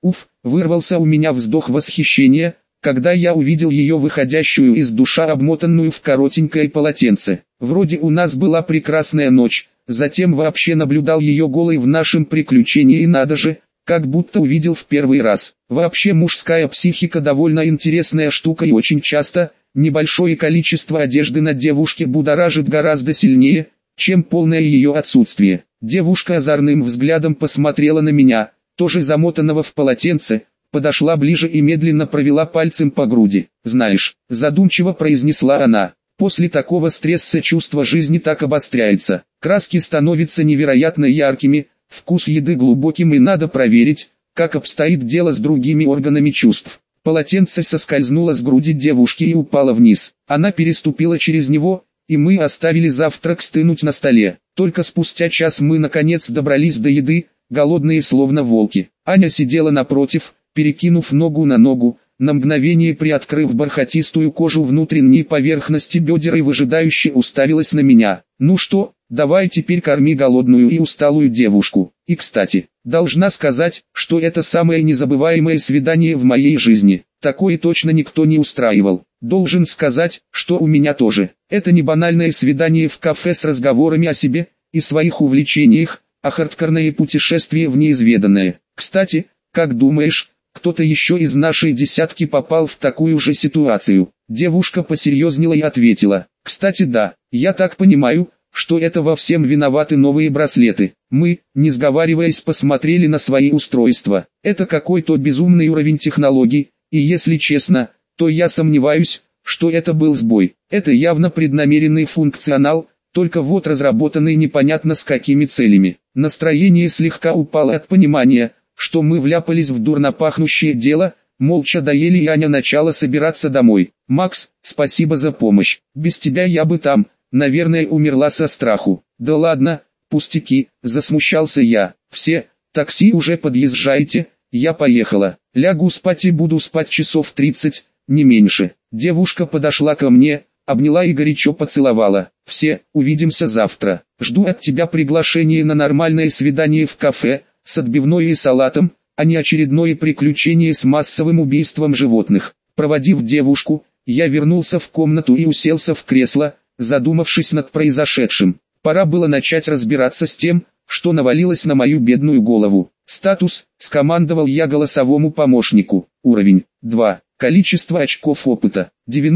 Уф, вырвался у меня вздох восхищения, когда я увидел ее выходящую из душа, обмотанную в коротенькое полотенце. Вроде у нас была прекрасная ночь, затем вообще наблюдал ее голой в нашем приключении, и надо же, как будто увидел в первый раз. Вообще мужская психика довольно интересная штука, и очень часто небольшое количество одежды на девушке будоражит гораздо сильнее, чем полное ее отсутствие. Девушка озорным взглядом посмотрела на меня, тоже замотанного в полотенце, подошла ближе и медленно провела пальцем по груди. «Знаешь», — задумчиво произнесла она, — «после такого стресса чувство жизни так обостряется, краски становятся невероятно яркими, вкус еды глубоким, и надо проверить, как обстоит дело с другими органами чувств». Полотенце соскользнуло с груди девушки и упало вниз. Она переступила через него, и мы оставили завтрак стынуть на столе. Только спустя час мы наконец добрались до еды, голодные словно волки. Аня сидела напротив, перекинув ногу на ногу, на мгновение приоткрыв бархатистую кожу внутренней поверхности бедер, и выжидающе уставилась на меня. «Ну что, давай теперь корми голодную и усталую девушку. И кстати, должна сказать, что это самое незабываемое свидание в моей жизни. Такое точно никто не устраивал. Должен сказать, что у меня тоже. Это не банальное свидание в кафе с разговорами о себе и своих увлечениях, а хардкорное путешествие в неизведанное. Кстати, как думаешь, кто-то еще из нашей десятки попал в такую же ситуацию?» Девушка посерьезнела и ответила: «Кстати, да, я так понимаю, что это во всем виноваты новые браслеты». Мы, не сговариваясь, посмотрели на свои устройства. Это какой-то безумный уровень технологий, и если честно, то я сомневаюсь, что это был сбой. Это явно преднамеренный функционал, только вот разработанный непонятно с какими целями. Настроение слегка упало от понимания, что мы вляпались в дурно пахнущее дело, молча доели, и Аня начала собираться домой. «Макс, спасибо за помощь. Без тебя я бы там, наверное, умерла со страху». «Да ладно, пустяки», — засмущался я. «Все, такси уже подъезжайте, я поехала. Лягу спать и буду спать часов 30, не меньше». Девушка подошла ко мне, обняла и горячо поцеловала. «Все, увидимся завтра. Жду от тебя приглашение на нормальное свидание в кафе, с отбивной и салатом, а не очередное приключение с массовым убийством животных». Проводив девушку, я вернулся в комнату и уселся в кресло, задумавшись над произошедшим. Пора было начать разбираться с тем, что навалилось на мою бедную голову. «Статус», — скомандовал я голосовому помощнику. «Уровень 2. Количество очков опыта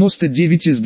99 из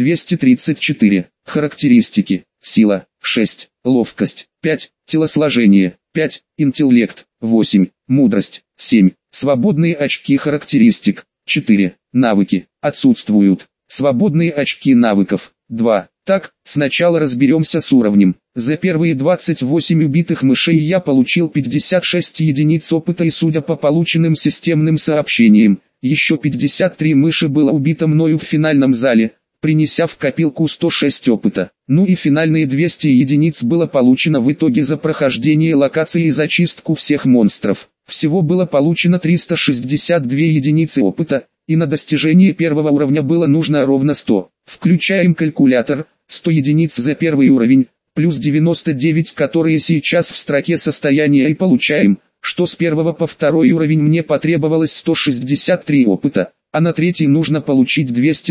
234. Характеристики: сила 6, ловкость 5, телосложение 5, интеллект 8, мудрость 7. Свободные очки характеристик 4. Навыки отсутствуют. Свободные очки навыков 2. Так, сначала разберемся с уровнем. За первые 28 убитых мышей я получил 56 единиц опыта, и судя по полученным системным сообщениям, еще 53 мыши было убито мною в финальном зале, принеся в копилку 106 опыта. Ну и финальные 200 единиц было получено в итоге за прохождение локации и зачистку всех монстров. Всего было получено 362 единицы опыта, и на достижение первого уровня было нужно ровно 100. Включаем калькулятор: 100 единиц за первый уровень, плюс 99, которые сейчас в строке состояния, и получаем, что с первого по второй уровень мне потребовалось 163 опыта, а на третий нужно получить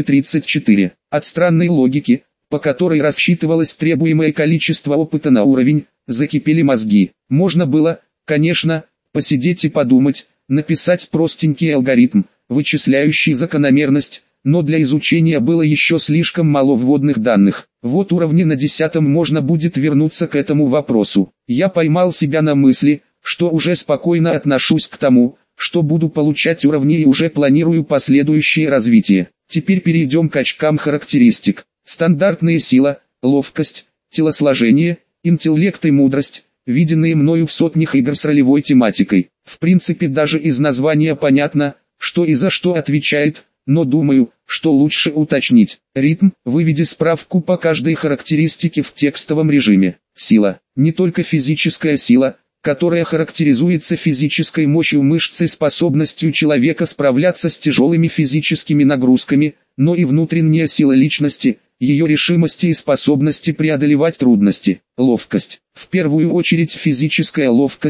234. От странной логики, по которой рассчитывалось требуемое количество опыта на уровень, закипели мозги. Можно было, конечно, посидеть и подумать, написать простенький алгоритм, вычисляющий закономерность, но для изучения было еще слишком мало вводных данных. Вот уровне на 10 можно будет вернуться к этому вопросу. Я поймал себя на мысли, что уже спокойно отношусь к тому, что буду получать уровни, и уже планирую последующее развитие. Теперь перейдем к очкам характеристик. Стандартная сила, ловкость, телосложение, интеллект и мудрость, виденные мною в сотнях игр с ролевой тематикой. В принципе, даже из названия понятно, что и за что отвечает, но думаю, что лучше уточнить. Ритм: выведи справку по каждой характеристике в текстовом режиме. Сила: не только физическая сила, которая характеризуется физической мощью мышц и способностью человека справляться с тяжелыми физическими нагрузками, но и внутренняя сила личности, ее решимости и способности преодолевать трудности. Ловкость: в первую очередь физическая ловкость,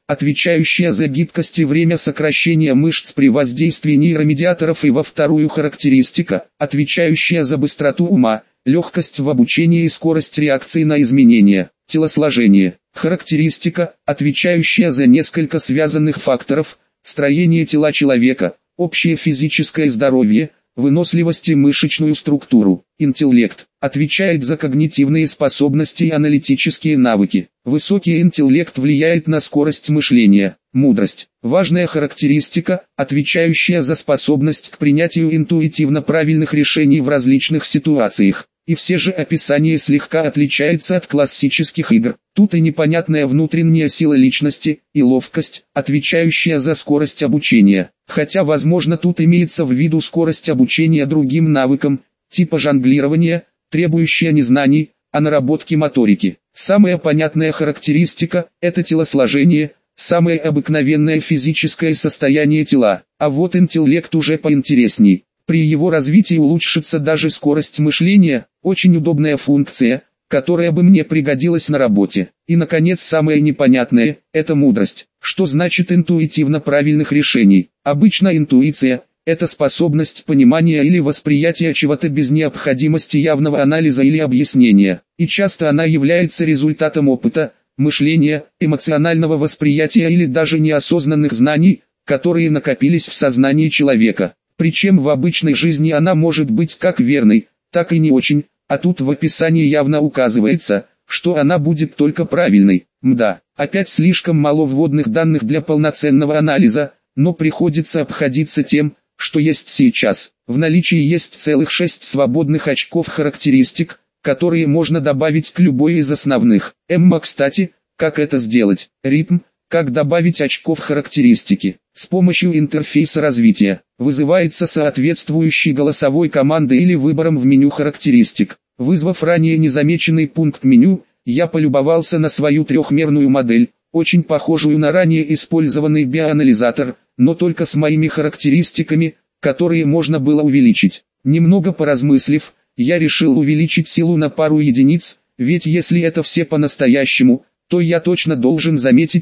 отвечающая за гибкость и время сокращения мышц при воздействии нейромедиаторов, и во вторую характеристика, отвечающая за быстроту ума, легкость в обучении и скорость реакции на изменения, телосложение. Характеристика, отвечающая за несколько связанных факторов, строение тела человека, общее физическое здоровье, выносливость и мышечную структуру. Интеллект, отвечает за когнитивные способности и аналитические навыки. Высокий интеллект влияет на скорость мышления. Мудрость, важная характеристика, отвечающая за способность к принятию интуитивно правильных решений в различных ситуациях. И все же описание слегка отличается от классических игр. Тут и непонятная внутренняя сила личности, и ловкость, отвечающая за скорость обучения. Хотя возможно тут имеется в виду скорость обучения другим навыкам, типа жонглирования, требующая не знаний, а наработки моторики. Самая понятная характеристика – это телосложение, самое обыкновенное физическое состояние тела. А вот интеллект уже поинтересней. При его развитии улучшится даже скорость мышления, очень удобная функция, которая бы мне пригодилась на работе. И наконец самое непонятное – это мудрость. Что значит интуитивно правильных решений? Обычно интуиция – это способность понимания или восприятия чего-то без необходимости явного анализа или объяснения. И часто она является результатом опыта, мышления, эмоционального восприятия или даже неосознанных знаний, которые накопились в сознании человека. Причем в обычной жизни она может быть как верной, так и не очень, а тут в описании явно указывается, что она будет только правильной. Мда, опять слишком мало вводных данных для полноценного анализа, но приходится обходиться тем, что есть сейчас. В наличии есть целых 6 свободных очков характеристик, которые можно добавить к любой из основных. Кстати, как это сделать? Ритм. Как добавить очков характеристики? С помощью интерфейса развития. Вызывается соответствующей голосовой командой или выбором в меню характеристик. Вызвав ранее незамеченный пункт меню, я полюбовался на свою трехмерную модель, очень похожую на ранее использованный биоанализатор, но только с моими характеристиками, которые можно было увеличить. Немного поразмыслив, я решил увеличить силу на пару единиц, ведь если это все по-настоящему, то я точно должен заметить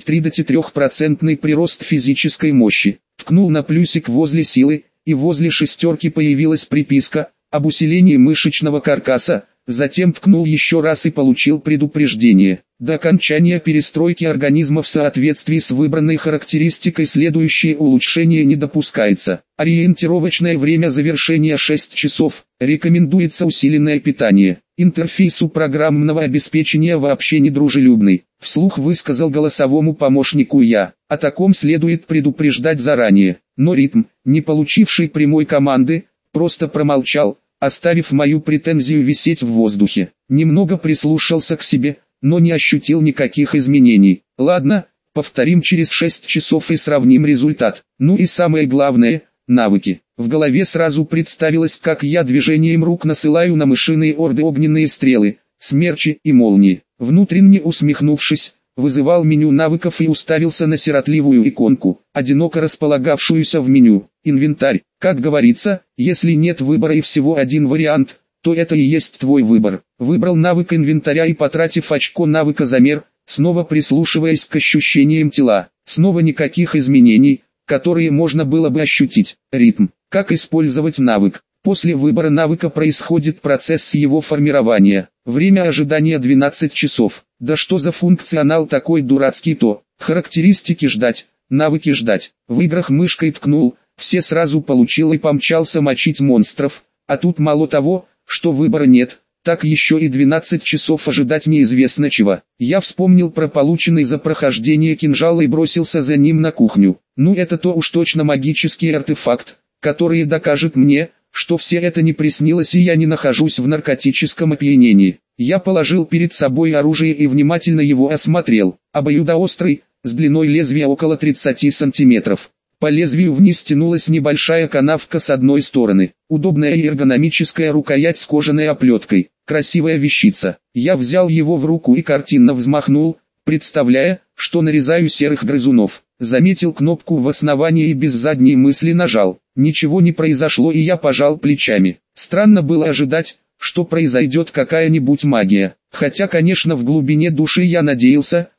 3-3% прирост физической мощи. Ткнул на плюсик возле силы, и возле шестерки появилась приписка об усилении мышечного каркаса, затем ткнул еще раз и получил предупреждение. До окончания перестройки организма в соответствии с выбранной характеристикой следующее улучшение не допускается. Ориентировочное время завершения 6 часов. Рекомендуется усиленное питание. Интерфейс у программного обеспечения вообще не дружелюбный. Вслух высказал голосовому помощнику я. О таком следует предупреждать заранее. Но ритм, не получивший прямой команды, просто промолчал, оставив мою претензию висеть в воздухе. Немного прислушался к себе, но не ощутил никаких изменений. Ладно, повторим через 6 часов и сравним результат. Ну и самое главное, навыки. В голове сразу представилось, как я движением рук насылаю на мышиные орды огненные стрелы, смерчи и молнии. Внутренне усмехнувшись, вызывал меню навыков и уставился на сиротливую иконку, одиноко располагавшуюся в меню. Инвентарь. Как говорится, если нет выбора и всего один вариант, то это и есть твой выбор. Выбрал навык инвентаря и, потратив очко навыка замер, снова прислушиваясь к ощущениям тела. Снова никаких изменений, которые можно было бы ощутить. Ритм. Как использовать навык? После выбора навыка происходит процесс его формирования. Время ожидания 12 часов. Да что за функционал такой дурацкий-то? Характеристики ждать, навыки ждать. В играх мышкой ткнул, все сразу получил и помчался мочить монстров. А тут мало того, что выбора нет, так еще и 12 часов ожидать неизвестно чего. Я вспомнил про полученный за прохождение кинжал и бросился за ним на кухню. Ну это то уж точно магический артефакт, который докажет мне, что все это не приснилось и я не нахожусь в наркотическом опьянении. Я положил перед собой оружие и внимательно его осмотрел. Обоюдоострый, с длиной лезвия около 30 сантиметров. По лезвию вниз тянулась небольшая канавка с одной стороны. Удобная и эргономическая рукоять с кожаной оплеткой. Красивая вещица. Я взял его в руку и картинно взмахнул, представляя, что нарезаю серых грызунов. Заметил кнопку в основании и без задней мысли нажал. Ничего не произошло и я пожал плечами. Странно было ожидать, что произойдет какая-нибудь магия. Хотя, конечно, в глубине души я надеялся,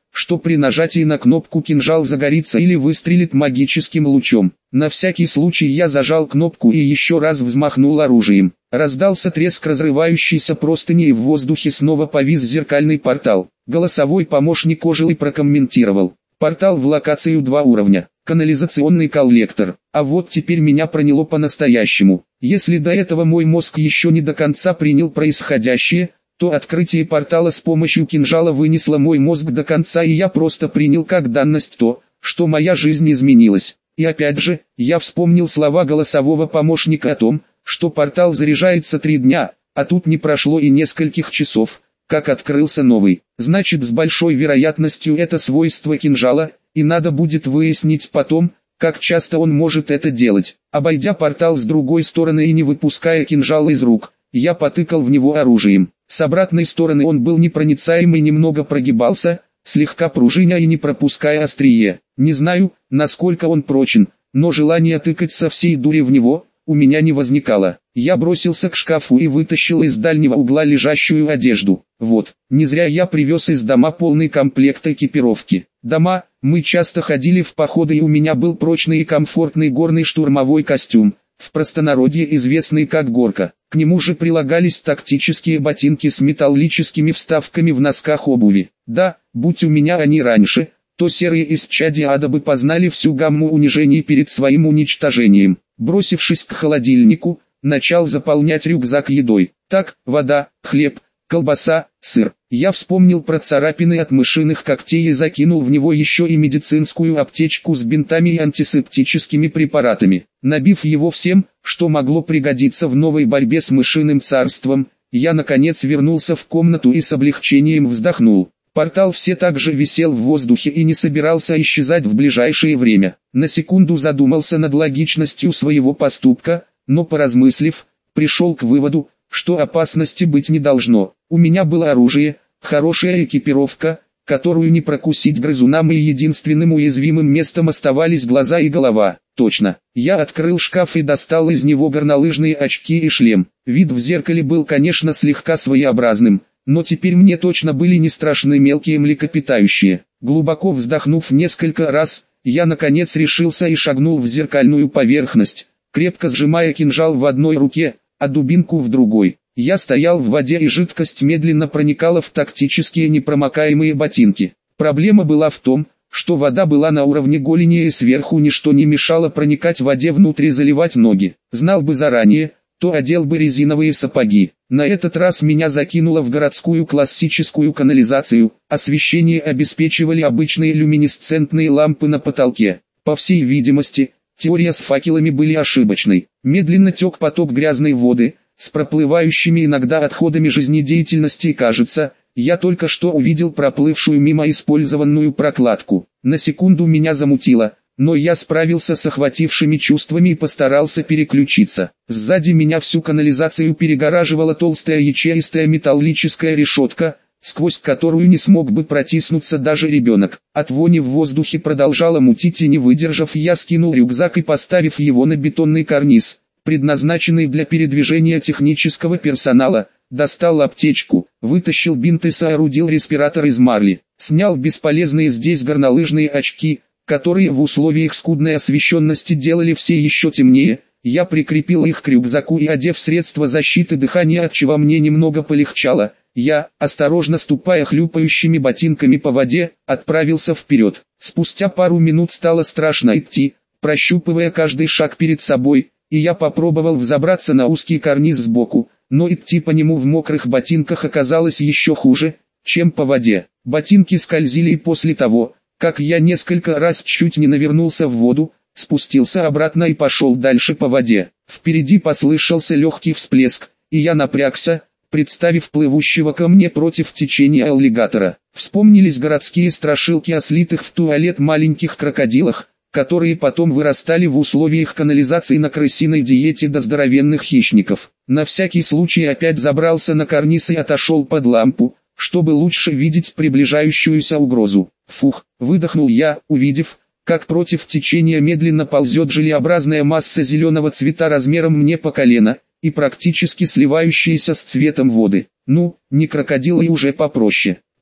что при нажатии на кнопку кинжал загорится или выстрелит магическим лучом. На всякий случай я зажал кнопку и еще раз взмахнул оружием. Раздался треск разрывающейся простыни и в воздухе снова повис зеркальный портал. Голосовой помощник ожил и прокомментировал. Портал в локацию 2 уровня. Канализационный коллектор. А вот теперь меня проняло по-настоящему. Если до этого мой мозг еще не до конца принял происходящее, то открытие портала с помощью кинжала вынесло мой мозг до конца, и я просто принял как данность то, что моя жизнь изменилась. И опять же, я вспомнил слова голосового помощника о том, что портал заряжается 3 дня, а тут не прошло и нескольких часов, как открылся новый. Значит, с большой вероятностью это свойство кинжала, и надо будет выяснить потом, как часто он может это делать. Обойдя портал с другой стороны и не выпуская кинжал из рук, я потыкал в него оружием. С обратной стороны он был непроницаем и немного прогибался, слегка пружиня и не пропуская острие. Не знаю, насколько он прочен, но желание тыкать со всей дури в него у меня не возникало. Я бросился к шкафу и вытащил из дальнего угла лежащую одежду. Вот, не зря я привез из дома полный комплект экипировки. Дома, мы часто ходили в походы, и у меня был прочный и комфортный горный штурмовой костюм, в простонародье известный как горка. К нему же прилагались тактические ботинки с металлическими вставками в носках обуви. Да, будь у меня они раньше, то серые исчадия ада бы познали всю гамму унижений перед своим уничтожением. Бросившись к холодильнику, начал заполнять рюкзак едой. Так, вода, хлеб, колбаса, сыр. Я вспомнил про царапины от мышиных когтей и закинул в него еще и медицинскую аптечку с бинтами и антисептическими препаратами. Набив его всем, что могло пригодиться в новой борьбе с мышиным царством, я наконец вернулся в комнату и с облегчением вздохнул. Портал все так же висел в воздухе и не собирался исчезать в ближайшее время. На секунду задумался над логичностью своего поступка, но поразмыслив, пришел к выводу, что опасности быть не должно. У меня было оружие, хорошая экипировка, которую не прокусить грызунам, и единственным уязвимым местом оставались глаза и голова. Точно. Я открыл шкаф и достал из него горнолыжные очки и шлем. Вид в зеркале был, конечно, слегка своеобразным, но теперь мне точно были не страшны мелкие млекопитающие. Глубоко вздохнув несколько раз, я наконец решился и шагнул в зеркальную поверхность, крепко сжимая кинжал в одной руке, а дубинку в другой. Я стоял в воде, и жидкость медленно проникала в тактические непромокаемые ботинки. Проблема была в том, что вода была на уровне голени, и сверху ничто не мешало проникать воде внутрь и заливать ноги. Знал бы заранее, то одел бы резиновые сапоги. На этот раз меня закинуло в городскую классическую канализацию. Освещение обеспечивали обычные люминесцентные лампы на потолке. По всей видимости, теория с факелами были ошибочной. Медленно тек поток грязной воды, с проплывающими иногда отходами жизнедеятельности, и кажется, я только что увидел проплывшую мимо использованную прокладку. На секунду меня замутило, но я справился с охватившими чувствами и постарался переключиться. Сзади меня всю канализацию перегораживала толстая ячеистая металлическая решетка, сквозь которую не смог бы протиснуться даже ребенок. От вони в воздухе продолжало мутить, и не выдержав, я скинул рюкзак и, поставив его на бетонный карниз, предназначенный для передвижения технического персонала, достал аптечку, вытащил бинт и соорудил респиратор из марли. Снял бесполезные здесь горнолыжные очки, которые в условиях скудной освещенности делали все еще темнее. Я прикрепил их к рюкзаку и, одев средства защиты дыхания, отчего мне немного полегчало, я, осторожно ступая хлюпающими ботинками по воде, отправился вперед. Спустя пару минут стало страшно идти, прощупывая каждый шаг перед собой, и я попробовал взобраться на узкий карниз сбоку, но идти по нему в мокрых ботинках оказалось еще хуже, чем по воде. Ботинки скользили, и после того, как я несколько раз чуть не навернулся в воду, спустился обратно и пошел дальше по воде. Впереди послышался легкий всплеск, и я напрягся, представив плывущего ко мне против течения аллигатора. Вспомнились городские страшилки о слитых в туалет маленьких крокодилах, которые потом вырастали в условиях канализации на крысиной диете до здоровенных хищников. На всякий случай опять забрался на карниз и отошел под лампу, чтобы лучше видеть приближающуюся угрозу. Фух, выдохнул я, увидев, как против течения медленно ползет желеобразная масса зеленого цвета размером мне по колено, и практически сливающаяся с цветом воды. Ну, не крокодил и уже попроще.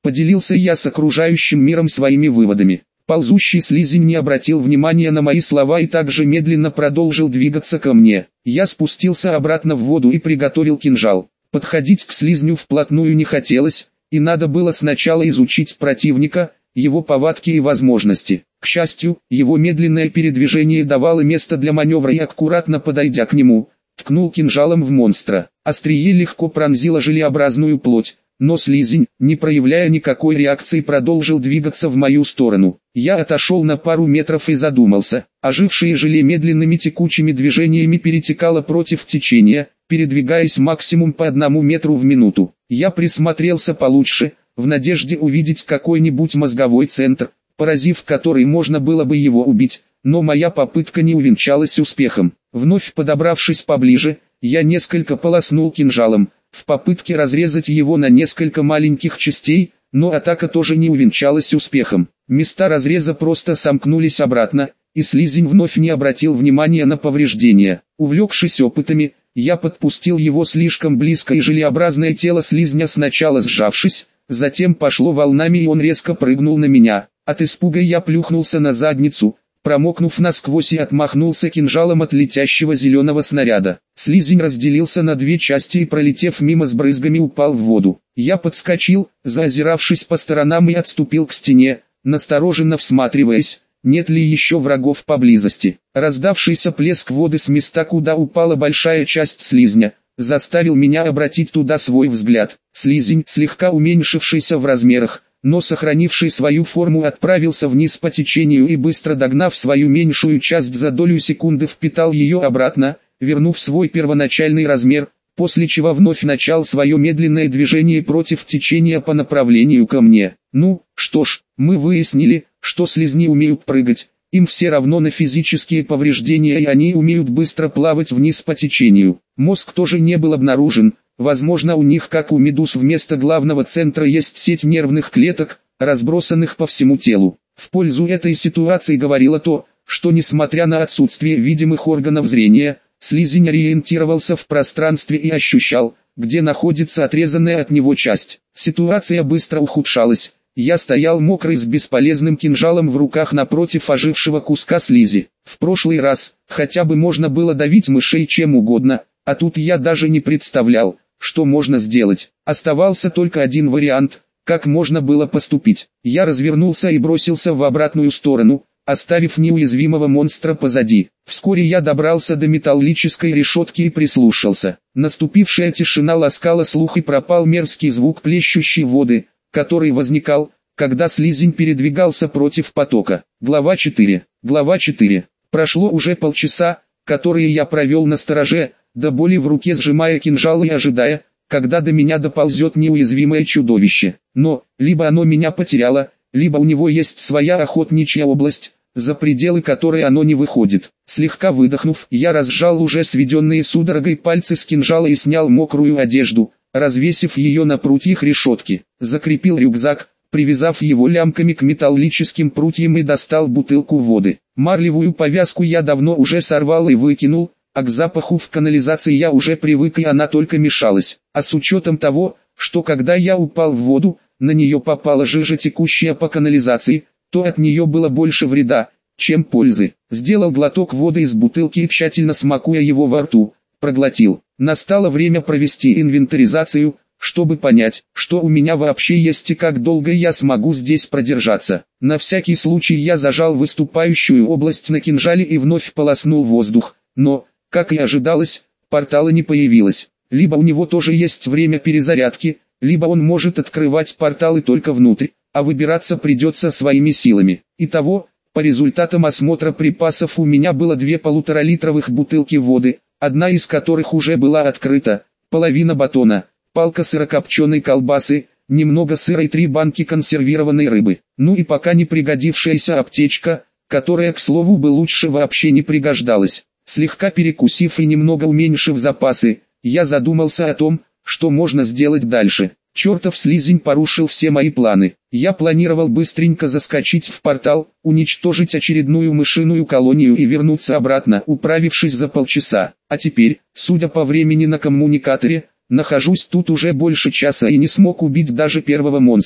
Поделился я с окружающим миром своими выводами. Ползущий слизень не обратил внимания на мои слова и также медленно продолжил двигаться ко мне. Я спустился обратно в воду и приготовил кинжал. Подходить к слизню вплотную не хотелось, и надо было сначала изучить противника, его повадки и возможности. К счастью, его медленное передвижение давало место для маневра, и аккуратно подойдя к нему, ткнул кинжалом в монстра. Острие легко пронзило желеобразную плоть, но слизень, не проявляя никакой реакции, продолжил двигаться в мою сторону. Я отошел на пару метров и задумался. Ожившее желе медленными текучими движениями перетекало против течения, передвигаясь максимум по 1 метру в минуту. Я присмотрелся получше, в надежде увидеть какой-нибудь мозговой центр, поразив который можно было бы его убить, но моя попытка не увенчалась успехом. Вновь подобравшись поближе, я несколько полоснул кинжалом, в попытке разрезать его на несколько маленьких частей, но атака тоже не увенчалась успехом. Места разреза просто сомкнулись обратно, и слизень вновь не обратил внимания на повреждения. Увлекшись опытами, я подпустил его слишком близко, и желеобразное тело слизня, сначала сжавшись, затем пошло волнами, и он резко прыгнул на меня. От испуга я плюхнулся на задницу, промокнув насквозь, и отмахнулся кинжалом от летящего зеленого снаряда. Слизень разделился на 2 части и, пролетев мимо с брызгами, упал в воду. Я подскочил, заозиравшись по сторонам, и отступил к стене, настороженно всматриваясь, нет ли еще врагов поблизости. Раздавшийся плеск воды с места, куда упала большая часть слизня, заставил меня обратить туда свой взгляд. Слизень, слегка уменьшившийся в размерах, но сохранивший свою форму, отправился вниз по течению и, быстро догнав свою меньшую часть за долю секунды, впитал ее обратно, вернув свой первоначальный размер, после чего вновь начал свое медленное движение против течения по направлению ко мне. Ну, что ж, мы выяснили, что слизни умеют прыгать, им все равно на физические повреждения, и они умеют быстро плавать вниз по течению. Мозг тоже не был обнаружен. Возможно, у них, как у медуз, вместо главного центра есть сеть нервных клеток, разбросанных по всему телу. В пользу этой ситуации говорило то, что несмотря на отсутствие видимых органов зрения, слизень ориентировался в пространстве и ощущал, где находится отрезанная от него часть. Ситуация быстро ухудшалась. Я стоял мокрый с бесполезным кинжалом в руках напротив ожившего куска слизи. В прошлый раз, хотя бы можно было давить мышей чем угодно, а тут я даже не представлял, что можно сделать. Оставался только один вариант, как можно было поступить. Я развернулся и бросился в обратную сторону, оставив неуязвимого монстра позади. Вскоре я добрался до металлической решетки и прислушался. Наступившая тишина ласкала слух, и пропал мерзкий звук плещущей воды, который возникал, когда слизень передвигался против потока. Глава 4. Глава 4. Прошло уже полчаса, которые я провел на стороже, до боли в руке сжимая кинжал и ожидая, когда до меня доползет неуязвимое чудовище. Но, либо оно меня потеряло, либо у него есть своя охотничья область, за пределы которой оно не выходит. Слегка выдохнув, я разжал уже сведенные судорогой пальцы с кинжала и снял мокрую одежду, развесив ее на прутьях решетки. Закрепил рюкзак, привязав его лямками к металлическим прутьям, и достал бутылку воды. Марлевую повязку я давно уже сорвал и выкинул, а к запаху в канализации я уже привык, и она только мешалась. А с учетом того, что когда я упал в воду, на нее попала жижа, текущая по канализации, то от нее было больше вреда, чем пользы. Сделал глоток воды из бутылки и, тщательно смакуя его во рту, проглотил. Настало время провести инвентаризацию, чтобы понять, что у меня вообще есть и как долго я смогу здесь продержаться. На всякий случай я зажал выступающую область на кинжале и вновь полоснул воздух, но, как и ожидалось, портала не появилось. Либо у него тоже есть время перезарядки, либо он может открывать порталы только внутрь, а выбираться придется своими силами. Итого, по результатам осмотра припасов у меня было 2 полуторалитровых бутылки воды, одна из которых уже была открыта, половина батона, палка сырокопченой колбасы, немного сыра и 3 банки консервированной рыбы. Ну и пока не пригодившаяся аптечка, которая, к слову, бы лучше вообще не пригождалась. Слегка перекусив и немного уменьшив запасы, я задумался о том, что можно сделать дальше. Чертов слизень порушил все мои планы. Я планировал быстренько заскочить в портал, уничтожить очередную мышиную колонию и вернуться обратно, управившись за полчаса. А теперь, судя по времени на коммуникаторе, нахожусь тут уже больше часа и не смог убить даже первого монстра.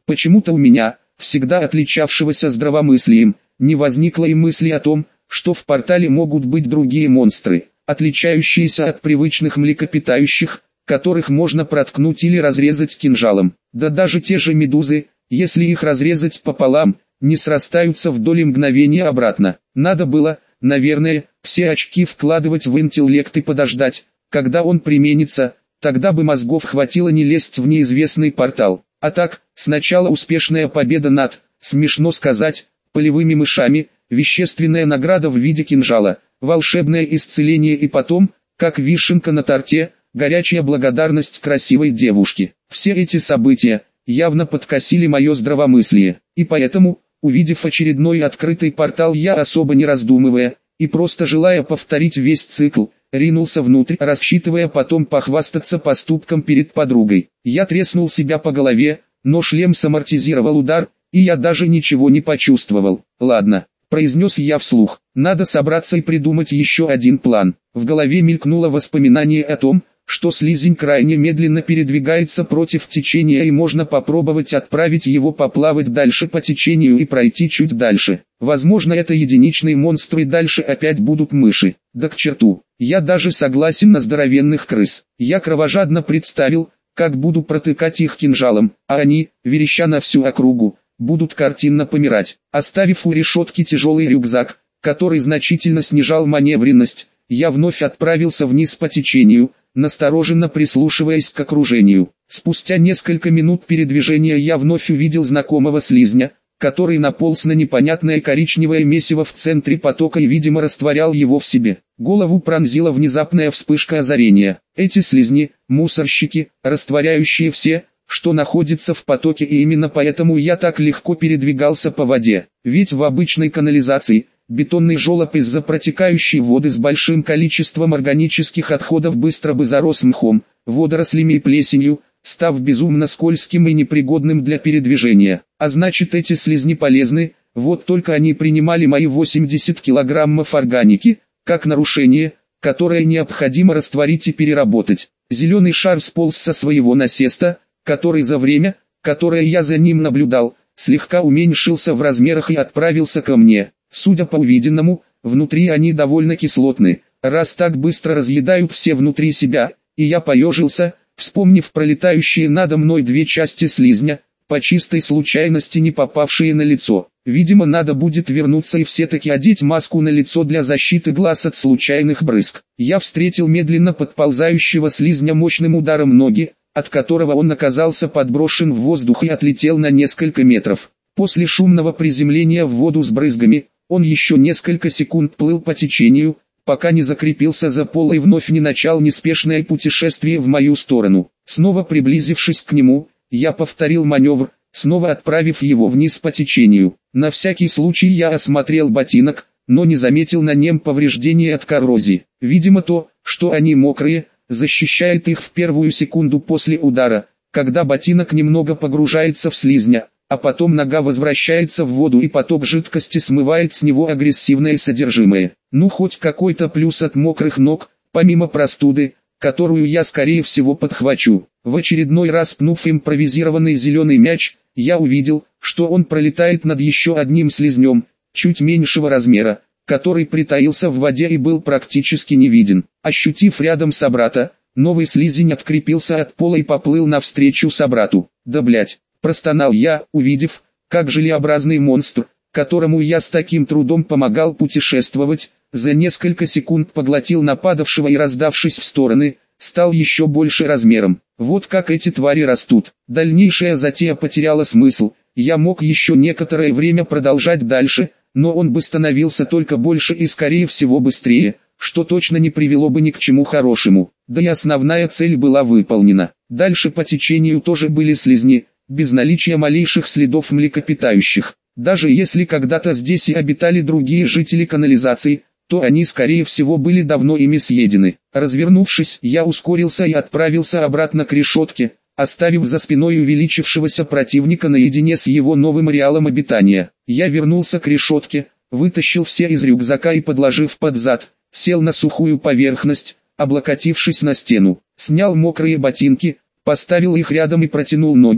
Почему-то у меня, всегда отличавшегося здравомыслием, не возникло и мысли о том, что в портале могут быть другие монстры, отличающиеся от привычных млекопитающих, которых можно проткнуть или разрезать кинжалом. Да даже те же медузы, если их разрезать пополам, не срастаются в доли мгновения обратно. Надо было, наверное, все очки вкладывать в интеллект и подождать, когда он применится, тогда бы мозгов хватило не лезть в неизвестный портал. А так, сначала успешная победа над, смешно сказать, полевыми мышами, вещественная награда в виде кинжала, волшебное исцеление и потом, как вишенка на торте, горячая благодарность красивой девушке. Все эти события явно подкосили мое здравомыслие, и поэтому, увидев очередной открытый портал, я особо не раздумывая, и просто желая повторить весь цикл, ринулся внутрь, рассчитывая потом похвастаться поступком перед подругой. Я треснул себя по голове, но шлем самортизировал удар, и я даже ничего не почувствовал. «Ладно», — произнес я вслух, — «надо собраться и придумать еще один план». В голове мелькнуло воспоминание о том, что слизень крайне медленно передвигается против течения и можно попробовать отправить его поплавать дальше по течению и пройти чуть дальше. Возможно, это единичные монстры и дальше опять будут мыши. Да к черту, я даже согласен на здоровенных крыс. Я кровожадно представил, как буду протыкать их кинжалом, а они, вереща на всю округу, будут картинно помирать. Оставив у решетки тяжелый рюкзак, который значительно снижал маневренность, я вновь отправился вниз по течению, настороженно прислушиваясь к окружению. Спустя несколько минут передвижения я вновь увидел знакомого слизня, который наполз на непонятное коричневое месиво в центре потока и, видимо, растворял его в себе. Голову пронзила внезапная вспышка озарения. Эти слизни, мусорщики, растворяющие все, что находится в потоке, и именно поэтому я так легко передвигался по воде. Ведь в обычной канализации бетонный желоб из-за протекающей воды с большим количеством органических отходов быстро бы зарос мхом, водорослями и плесенью, став безумно скользким и непригодным для передвижения. А значит, эти слизни полезны, вот только они принимали мои 80 килограммов органики, как нарушение, которое необходимо растворить и переработать. Зеленый шар сполз со своего насеста, который за время, которое я за ним наблюдал, слегка уменьшился в размерах и отправился ко мне. Судя по увиденному, внутри они довольно кислотны, раз так быстро разъедают все внутри себя, и я поежился, вспомнив пролетающие надо мной две части слизня, по чистой случайности не попавшие на лицо. Видимо, надо будет вернуться и все-таки одеть маску на лицо для защиты глаз от случайных брызг. Я встретил медленно подползающего слизня мощным ударом ноги, от которого он оказался подброшен в воздух и отлетел на несколько метров. После шумного приземления в воду с брызгами, он еще несколько секунд плыл по течению, пока не закрепился за полой и вновь не начал неспешное путешествие в мою сторону. Снова приблизившись к нему, я повторил маневр, снова отправив его вниз по течению. На всякий случай я осмотрел ботинок, но не заметил на нем повреждения от коррозии. Видимо, то, что они мокрые, защищает их в первую секунду после удара, когда ботинок немного погружается в слизня, а потом нога возвращается в воду и поток жидкости смывает с него агрессивное содержимое. Ну хоть какой-то плюс от мокрых ног, помимо простуды, которую я скорее всего подхвачу. В очередной раз пнув импровизированный зеленый мяч, я увидел, что он пролетает над еще одним слизнем, чуть меньшего размера, который притаился в воде и был практически не виден. Ощутив рядом собрата, новый слизень открепился от пола и поплыл навстречу собрату. «Да блять!» — простонал я, увидев, как желеобразный монстр, которому я с таким трудом помогал путешествовать, за несколько секунд поглотил нападавшего и, раздавшись в стороны, стал еще больше размером. Вот как эти твари растут. Дальнейшая затея потеряла смысл. Я мог еще некоторое время продолжать дальше, но он бы становился только больше и скорее всего быстрее, что точно не привело бы ни к чему хорошему. Да и основная цель была выполнена. Дальше по течению тоже были слизни, без наличия малейших следов млекопитающих. Даже если когда-то здесь и обитали другие жители канализации, то они скорее всего были давно ими съедены. Развернувшись, я ускорился и отправился обратно к решетке, оставив за спиной увеличившегося противника наедине с его новым ареалом обитания. Я вернулся к решетке, вытащил все из рюкзака и, подложив под зад, сел на сухую поверхность, облокотившись на стену. Снял мокрые ботинки, поставил их рядом и протянул ноги,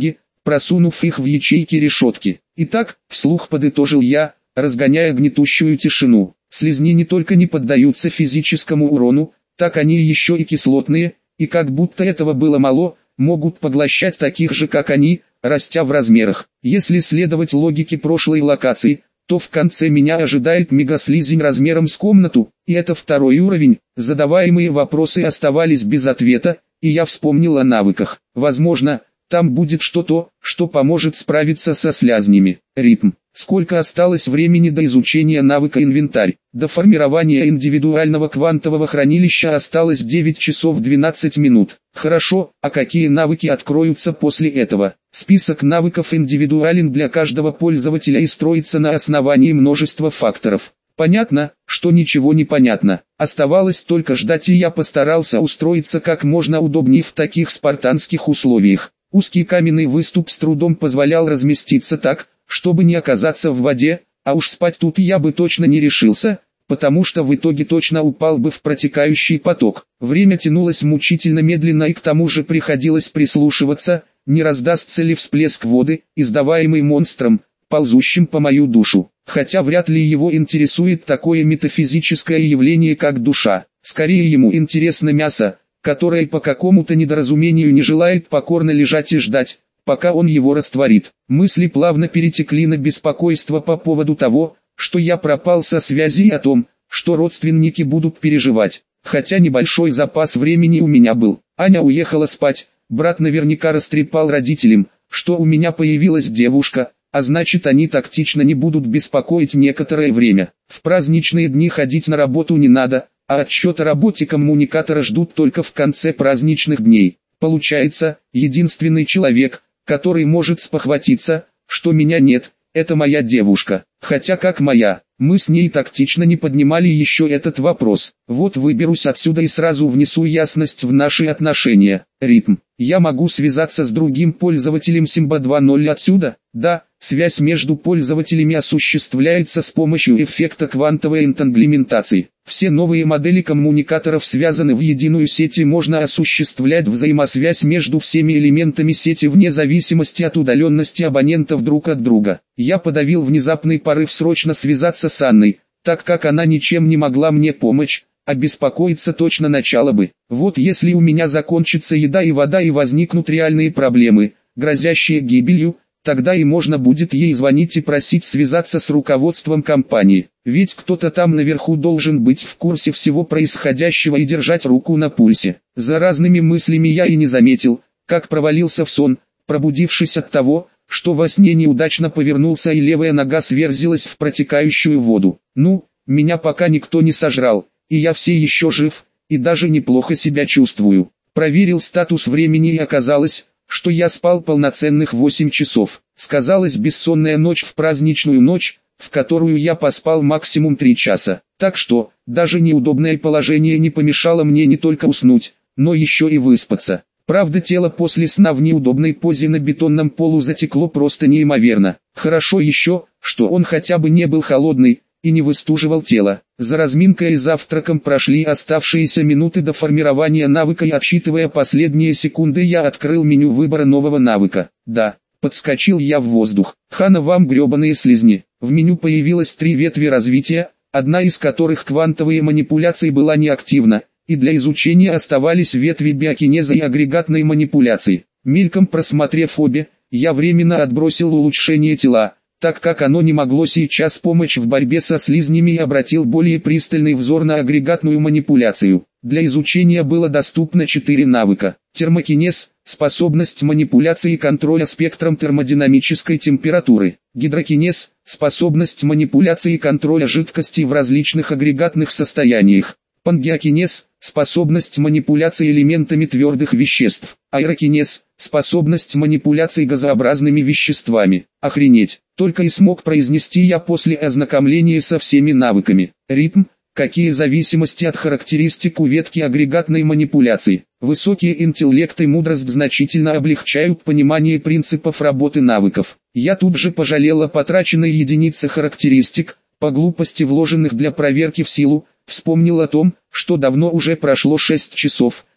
просунув их в ячейки решетки. Итак, вслух подытожил я, разгоняя гнетущую тишину. Слизни не только не поддаются физическому урону, так они еще и кислотные, и как будто этого было мало, могут поглощать таких же как они, растя в размерах. Если следовать логике прошлой локации, то в конце меня ожидает мегаслизень размером с комнату, и это второй уровень. Задаваемые вопросы оставались без ответа, и я вспомнил о навыках. Возможно, там будет что-то, что поможет справиться со слязнями. Ритм. Сколько осталось времени до изучения навыка инвентарь? До формирования индивидуального квантового хранилища осталось 9 часов 12 минут. Хорошо, а какие навыки откроются после этого? Список навыков индивидуален для каждого пользователя и строится на основании множества факторов. Понятно, что ничего не понятно. Оставалось только ждать, и я постарался устроиться как можно удобнее в таких спартанских условиях. Узкий каменный выступ с трудом позволял разместиться так, чтобы не оказаться в воде, а уж спать тут я бы точно не решился, потому что в итоге точно упал бы в протекающий поток. Время тянулось мучительно медленно, и к тому же приходилось прислушиваться, не раздастся ли всплеск воды, издаваемый монстром, ползущим по мою душу. Хотя вряд ли его интересует такое метафизическое явление как душа, скорее ему интересно мясо, которое по какому-то недоразумению не желает покорно лежать и ждать, пока он его растворит. Мысли плавно перетекли на беспокойство по поводу того, что я пропал со связи, и о том, что родственники будут переживать. Хотя небольшой запас времени у меня был. Аня уехала спать, брат наверняка растрепал родителям, что у меня появилась девушка, а значит они тактично не будут беспокоить некоторое время. В праздничные дни ходить на работу не надо, а отчет о работе коммуникатора ждут только в конце праздничных дней. Получается, единственный человек, который может спохватиться, что меня нет, это моя девушка. Хотя как моя, мы с ней тактично не поднимали еще этот вопрос. Вот выберусь отсюда и сразу внесу ясность в наши отношения. Ритм. Я могу связаться с другим пользователем Симба 2.0 отсюда? Да, связь между пользователями осуществляется с помощью эффекта квантовой энтанглиментации. Все новые модели коммуникаторов связаны в единую сеть, и можно осуществлять взаимосвязь между всеми элементами сети вне зависимости от удаленности абонентов друг от друга. Я подавил внезапный порыв срочно связаться с Анной, так как она ничем не могла мне помочь, а беспокоиться точно начало бы. Вот если у меня закончится еда и вода и возникнут реальные проблемы, грозящие гибелью, тогда и можно будет ей звонить и просить связаться с руководством компании. Ведь кто-то там наверху должен быть в курсе всего происходящего и держать руку на пульсе. За разными мыслями я и не заметил, как провалился в сон, пробудившись от того, что во сне неудачно повернулся и левая нога сверзилась в протекающую воду. Ну, меня пока никто не сожрал, и я все еще жив, и даже неплохо себя чувствую. Проверил статус времени, и оказалось, что я спал полноценных 8 часов. Сказалась бессонная ночь в праздничную ночь, в которую я поспал максимум 3 часа. Так что, даже неудобное положение не помешало мне не только уснуть, но еще и выспаться. Правда, тело после сна в неудобной позе на бетонном полу затекло просто неимоверно. Хорошо еще, что он хотя бы не был холодный и не выстуживал тело. За разминкой и завтраком прошли оставшиеся минуты до формирования навыка, и отсчитывая последние секунды я открыл меню выбора нового навыка. Да, подскочил я в воздух. Хана вам гребаные слизни. В меню появилось 3 ветви развития, одна из которых квантовые манипуляции была неактивна, и для изучения оставались ветви биокинеза и агрегатной манипуляции. Мельком просмотрев обе, я временно отбросил улучшение тела, так как оно не могло сейчас помочь в борьбе со слизнями, и обратил более пристальный взор на агрегатную манипуляцию. Для изучения было доступно 4 навыка. Термокинез – способность манипуляции и контроля спектром термодинамической температуры. Гидрокинез – способность манипуляции и контроля жидкостей в различных агрегатных состояниях. Пангеокинез – способность манипуляции элементами твердых веществ. Аэрокинез – способность манипуляции газообразными веществами. Охренеть, только и смог произнести я после ознакомления со всеми навыками. Ритм – какие зависимости от характеристик у ветки агрегатной манипуляции. Высокий интеллект и мудрость значительно облегчают понимание принципов работы навыков. Я тут же пожалел о потраченной единице характеристик, по глупости вложенных для проверки в силу. Вспомнил о том, что давно уже прошло 6 часов,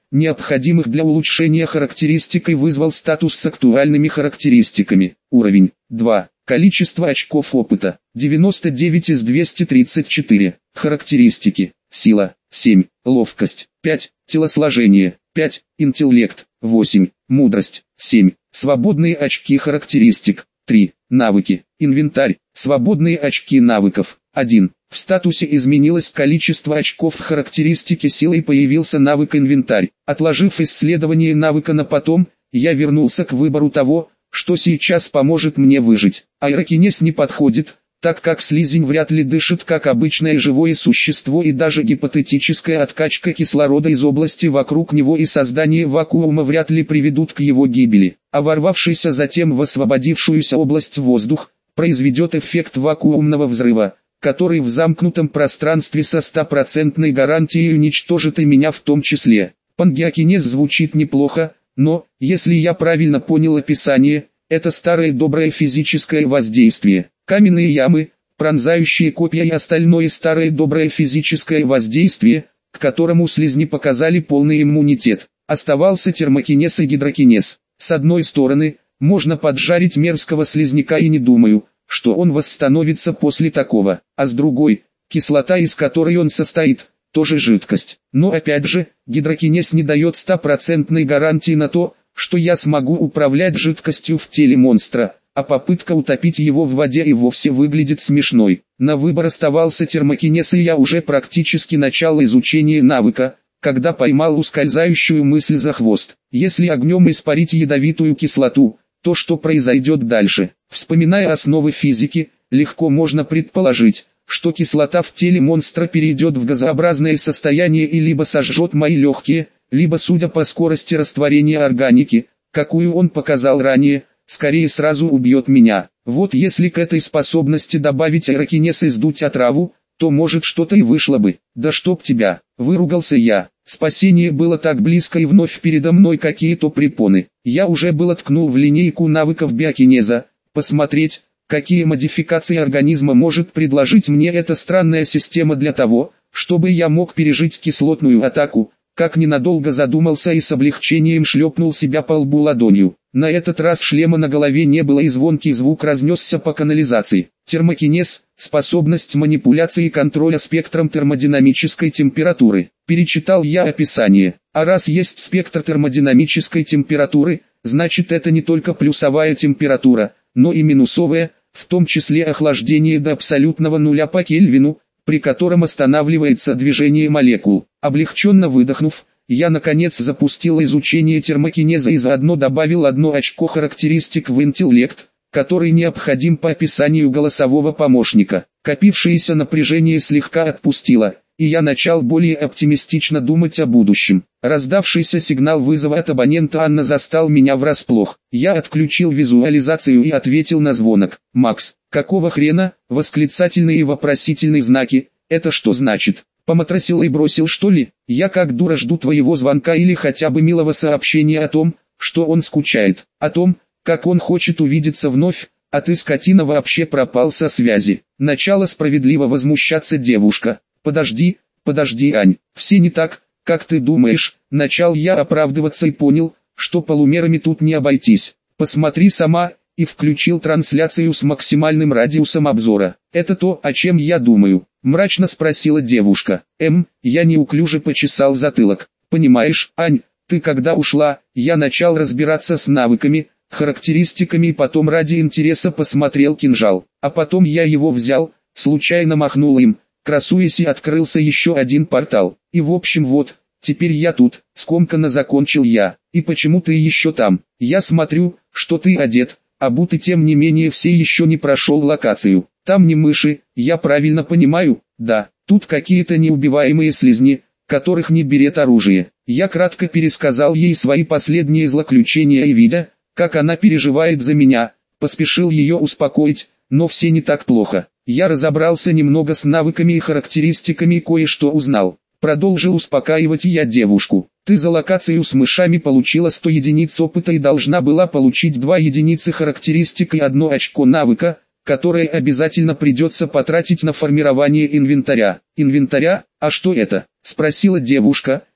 необходимых для улучшения характеристик и вызвал статус с актуальными характеристиками. Уровень 2. Количество очков опыта 99 из 234. Характеристики: сила 7, ловкость 5, телосложение 5, интеллект 8, мудрость 7. Свободные очки характеристик 3. Навыки. Инвентарь. Свободные очки навыков 1. В статусе изменилось количество очков в характеристике силы и появился навык инвентарь. Отложив исследование навыка на потом, я вернулся к выбору того, что сейчас поможет мне выжить. Аэрокинез не подходит, так как слизень вряд ли дышит как обычное живое существо, и даже гипотетическая откачка кислорода из области вокруг него и создание вакуума вряд ли приведут к его гибели. А ворвавшийся затем в освободившуюся область воздух произведет эффект вакуумного взрыва, который в замкнутом пространстве со 100% гарантией уничтожит и меня в том числе. Пангеокинез звучит неплохо, но, если я правильно понял описание, это старое доброе физическое воздействие. Каменные ямы, пронзающие копья и остальное старое доброе физическое воздействие, к которому слизни показали полный иммунитет. Оставался термокинез и гидрокинез. С одной стороны, можно поджарить мерзкого слизняка, и не думаю, что он восстановится после такого, а с другой, кислота, из которой он состоит, тоже жидкость. Но опять же, гидрокинез не дает 100% гарантии на то, что я смогу управлять жидкостью в теле монстра, а попытка утопить его в воде и вовсе выглядит смешной. На выбор оставался термокинез, и я уже практически начал изучение навыка, когда поймал ускользающую мысль за хвост. Если огнем испарить ядовитую кислоту, то что произойдет дальше? Вспоминая основы физики, легко можно предположить, что кислота в теле монстра перейдет в газообразное состояние и либо сожжет мои легкие, либо, судя по скорости растворения органики, какую он показал ранее, скорее сразу убьет меня. Вот если к этой способности добавить аэрокинез и сдуть отраву, то может что-то и вышло бы. Да чтоб тебя, выругался я. Спасение было так близко, и вновь передо мной какие-то препоны. Я уже было ткнул в линейку навыков биокинеза, посмотреть, какие модификации организма может предложить мне эта странная система для того, чтобы я мог пережить кислотную атаку, как ненадолго задумался и с облегчением шлепнул себя по лбу ладонью. На этот раз шлема на голове не было, и звонкий звук разнесся по канализации. Термокинез – способность манипуляции и контроля спектром термодинамической температуры. Перечитал я описание. А раз есть спектр термодинамической температуры, значит это не только плюсовая температура, но и минусовая, в том числе охлаждение до абсолютного нуля по Кельвину, при котором останавливается движение молекул. Облегченно выдохнув, я наконец запустил изучение термокинеза и заодно добавил 1 очко характеристик в интеллект, который необходим по описанию голосового помощника. Копившееся напряжение слегка отпустило, и я начал более оптимистично думать о будущем. Раздавшийся сигнал вызова от абонента Анна застал меня врасплох. Я отключил визуализацию и ответил на звонок. «Макс, какого хрена?» Восклицательные и вопросительные знаки. «Это что значит? Поматросил и бросил, что ли? Я как дура жду твоего звонка или хотя бы милого сообщения о том, что он скучает, о том, как он хочет увидеться вновь, а ты, скотина, вообще пропал со связи». Начала справедливо возмущаться девушка. «Подожди, Ань, все не так, как ты думаешь». Начал я оправдываться и понял, что полумерами тут не обойтись. «Посмотри сама», и включил трансляцию с максимальным радиусом обзора. «Это то, о чем я думаю?» — мрачно спросила девушка. Я неуклюже почесал затылок. «Понимаешь, Ань, ты когда ушла, я начал разбираться с навыками, характеристиками и потом ради интереса посмотрел кинжал. А потом я его взял, случайно махнул им, красуясь, и открылся еще один портал. И в общем вот, теперь я тут», — скомканно закончил я. «И почему ты еще там? Я смотрю, что ты одет, а будто тем не менее все еще не прошел локацию. Там не мыши, я правильно понимаю?» «Да, тут какие-то неубиваемые слизни, которых не берет оружие». Я кратко пересказал ей свои последние злоключения и, видя, как она переживает за меня, поспешил ее успокоить, но все не так плохо. Я разобрался немного с навыками и характеристиками и кое-что узнал. Продолжил успокаивать я девушку. «Ты за локацию с мышами получила 100 единиц опыта и должна была получить 2 единицы характеристик и 1 очко навыка, которое обязательно придется потратить на формирование инвентаря». «Инвентаря? А что это?» — спросила девушка,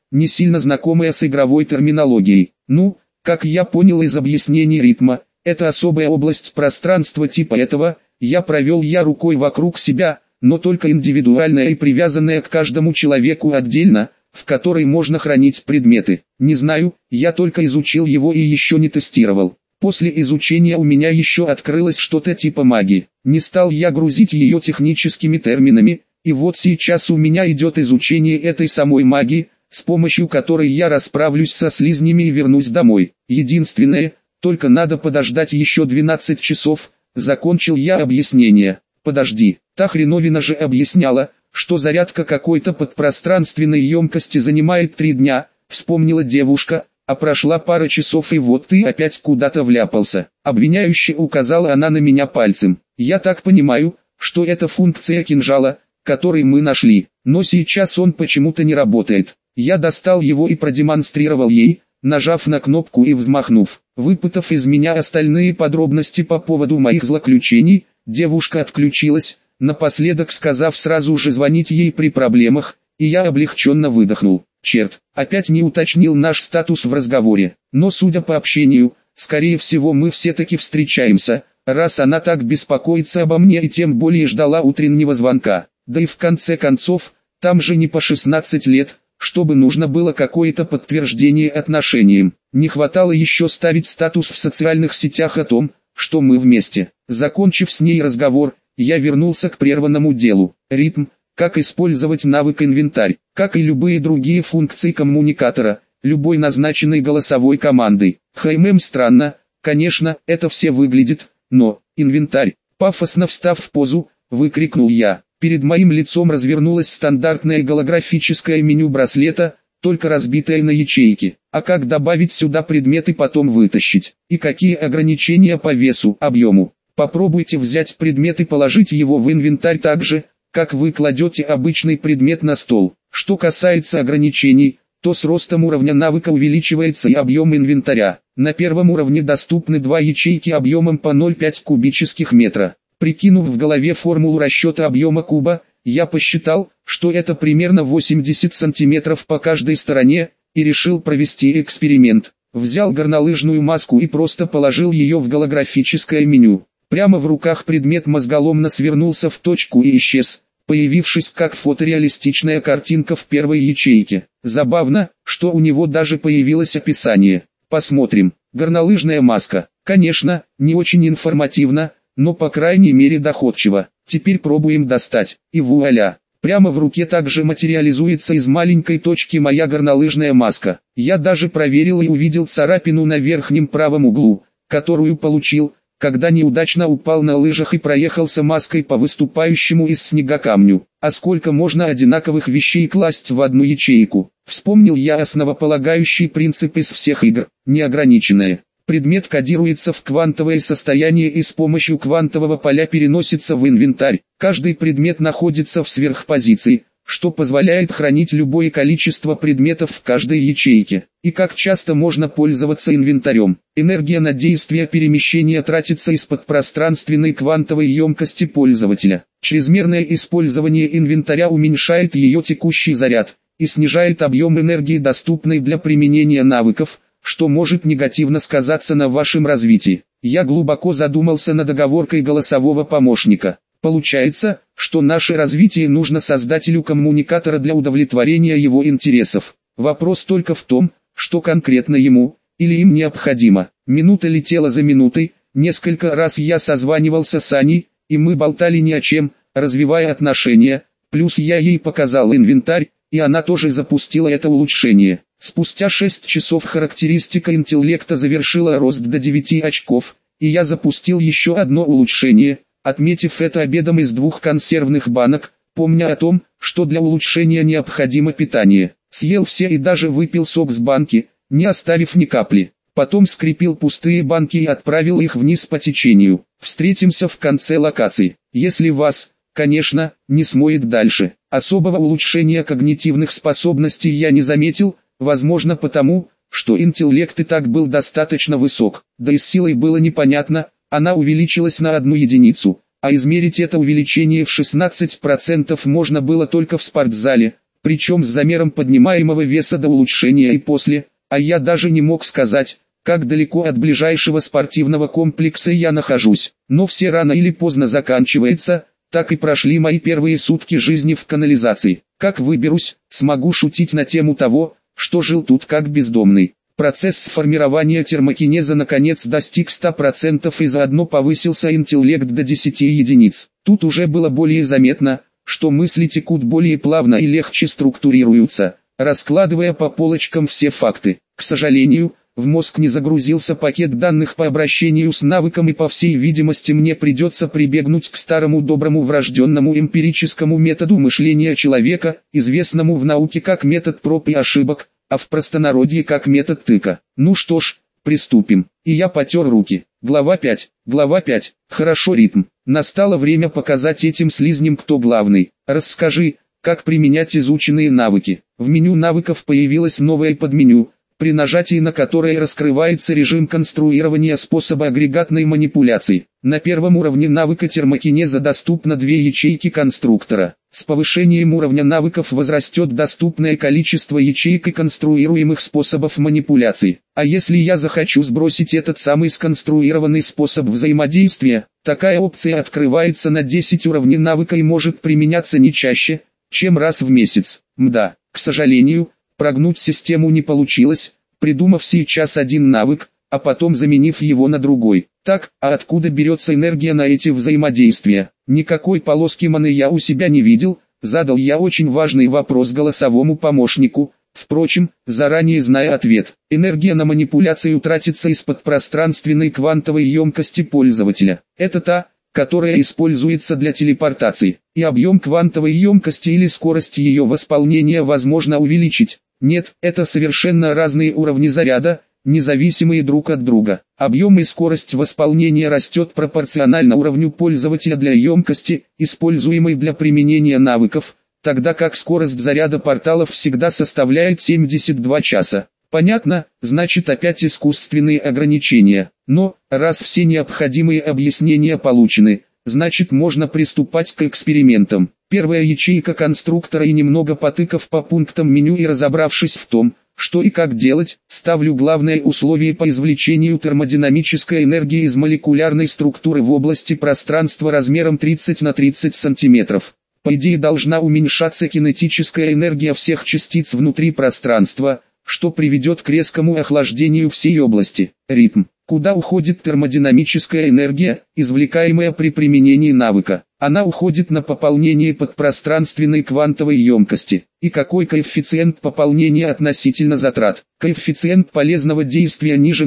не сильно знакомая с игровой терминологией. Ну, как я понял из объяснений ритма, это особая область пространства типа этого, я провел рукой вокруг себя, но только индивидуальная и привязанная к каждому человеку отдельно, в которой можно хранить предметы. Не знаю, я только изучил его и еще не тестировал. После изучения у меня еще открылось что-то типа магии. Не стал я грузить ее техническими терминами, и вот сейчас у меня идет изучение этой самой магии, с помощью которой я расправлюсь со слизнями и вернусь домой. Единственное, только надо подождать еще 12 часов, закончил я объяснение. Подожди, та хреновина же объясняла, что зарядка какой-то подпространственной емкости занимает 3 дня, вспомнила девушка, а прошла пара часов и вот ты опять куда-то вляпался. Обвиняюще указала она на меня пальцем. Я так понимаю, что это функция кинжала, который мы нашли, но сейчас он почему-то не работает. Я достал его и продемонстрировал ей, нажав на кнопку и взмахнув. Выпытав из меня остальные подробности по поводу моих злоключений, девушка отключилась, напоследок сказав сразу же звонить ей при проблемах, и я облегченно выдохнул. Черт, опять не уточнил наш статус в разговоре, но судя по общению, скорее всего мы все-таки встречаемся, раз она так беспокоится обо мне и тем более ждала утреннего звонка. Да и в конце концов, там же не по 16 лет, чтобы нужно было какое-то подтверждение отношениям. Не хватало еще ставить статус в социальных сетях о том, что мы вместе. Закончив с ней разговор, я вернулся к прерванному делу. Ритм, как использовать навык инвентарь, как и любые другие функции коммуникатора, любой назначенной голосовой командой. Странно, конечно, это все выглядит, но, инвентарь, пафосно встав в позу, выкрикнул я. Перед моим лицом развернулось стандартное голографическое меню браслета, только разбитое на ячейки. А как добавить сюда предметы потом вытащить? И какие ограничения по весу, объему? Попробуйте взять предмет и положить его в инвентарь так же, как вы кладете обычный предмет на стол. Что касается ограничений, то с ростом уровня навыка увеличивается и объем инвентаря. На первом уровне доступны 2 ячейки объемом по 0,5 кубических метра. Прикинув в голове формулу расчета объема куба, я посчитал, что это примерно 80 сантиметров по каждой стороне, и решил провести эксперимент. Взял горнолыжную маску и просто положил ее в голографическое меню. Прямо в руках предмет мозголомно свернулся в точку и исчез, появившись как фотореалистичная картинка в первой ячейке. Забавно, что у него даже появилось описание. Посмотрим. Горнолыжная маска. Конечно, не очень информативно, но по крайней мере доходчиво. Теперь пробуем достать. И вуаля. Прямо в руке также материализуется из маленькой точки моя горнолыжная маска. Я даже проверил и увидел царапину на верхнем правом углу, которую получил, когда неудачно упал на лыжах и проехался маской по выступающему из снега камню. А сколько можно одинаковых вещей класть в одну ячейку? Вспомнил я основополагающий принцип из всех игр, неограниченное. Предмет кодируется в квантовое состояние и с помощью квантового поля переносится в инвентарь. Каждый предмет находится в сверхпозиции, что позволяет хранить любое количество предметов в каждой ячейке. И как часто можно пользоваться инвентарем? Энергия на действие перемещения тратится из-под пространственной квантовой емкости пользователя. Чрезмерное использование инвентаря уменьшает ее текущий заряд и снижает объем энергии, доступной для применения навыков, что может негативно сказаться на вашем развитии. Я глубоко задумался над оговоркой голосового помощника. Получается, что наше развитие нужно создателю коммуникатора для удовлетворения его интересов. Вопрос только в том, что конкретно ему, или им необходимо. Минута летела за минутой, несколько раз я созванивался с Аней, и мы болтали ни о чем, развивая отношения, плюс я ей показал инвентарь, и она тоже запустила это улучшение. Спустя 6 часов характеристика интеллекта завершила рост до 9 очков, и я запустил еще одно улучшение, отметив это обедом из 2 консервных банок, помня о том, что для улучшения необходимо питание. Съел все и даже выпил сок с банки, не оставив ни капли. Потом скрепил пустые банки и отправил их вниз по течению. Встретимся в конце локации. Если вас, конечно, не смоет дальше. Особого улучшения когнитивных способностей я не заметил, возможно потому, что интеллект и так был достаточно высок, да и с силой было непонятно, она увеличилась на 1 единицу, а измерить это увеличение в 16% можно было только в спортзале, причем с замером поднимаемого веса до улучшения и после, а я даже не мог сказать, как далеко от ближайшего спортивного комплекса я нахожусь. Но все рано или поздно заканчивается, так и прошли мои первые сутки жизни в канализации. Как выберусь, смогу шутить на тему того, что жил тут как бездомный. Процесс формирования термокинеза наконец достиг 100% и заодно повысился интеллект до 10 единиц. Тут уже было более заметно, что мысли текут более плавно и легче структурируются, раскладывая по полочкам все факты. К сожалению, в мозг не загрузился пакет данных по обращению с навыком, и по всей видимости мне придется прибегнуть к старому доброму врожденному эмпирическому методу мышления человека, известному в науке как метод проб и ошибок, а в простонародье как метод тыка. Ну что ж, приступим. И я потер руки. Глава 5. Глава 5. Хорошо, Ритм. Настало время показать этим слизням, кто главный. Расскажи, как применять изученные навыки. В меню навыков появилось новое подменю, при нажатии на которое раскрывается режим конструирования способа агрегатной манипуляции. На первом уровне навыка термокинеза доступно 2 ячейки конструктора. С повышением уровня навыков возрастет доступное количество ячеек и конструируемых способов манипуляции. А если я захочу сбросить этот самый сконструированный способ взаимодействия, такая опция открывается на 10 уровней навыка и может применяться не чаще, чем раз в месяц. Мда, к сожалению, прогнуть систему не получилось, придумав сейчас один навык, а потом заменив его на другой. Так, а откуда берется энергия на эти взаимодействия? Никакой полоски маны я у себя не видел, задал я очень важный вопрос голосовому помощнику, впрочем, заранее зная ответ. Энергия на манипуляцию тратится из подпространственной квантовой емкости пользователя. Это та, которая используется для телепортации, и объем квантовой емкости или скорость ее восполнения возможно увеличить. Нет, это совершенно разные уровни заряда, независимые друг от друга. Объем и скорость восполнения растет пропорционально уровню пользователя для емкости, используемой для применения навыков, тогда как скорость заряда порталов всегда составляет 72 часа. Понятно, значит опять искусственные ограничения. Но, раз все необходимые объяснения получены, значит можно приступать к экспериментам. Первая ячейка конструктора, и немного потыкав по пунктам меню и разобравшись в том, что и как делать, ставлю главное условие по извлечению термодинамической энергии из молекулярной структуры в области пространства размером 30 на 30 см. По идее должна уменьшаться кинетическая энергия всех частиц внутри пространства, что приведет к резкому охлаждению всей области. Ритм. Куда уходит термодинамическая энергия, извлекаемая при применении навыка? Она уходит на пополнение подпространственной квантовой емкости. И какой коэффициент пополнения относительно затрат? Коэффициент полезного действия ниже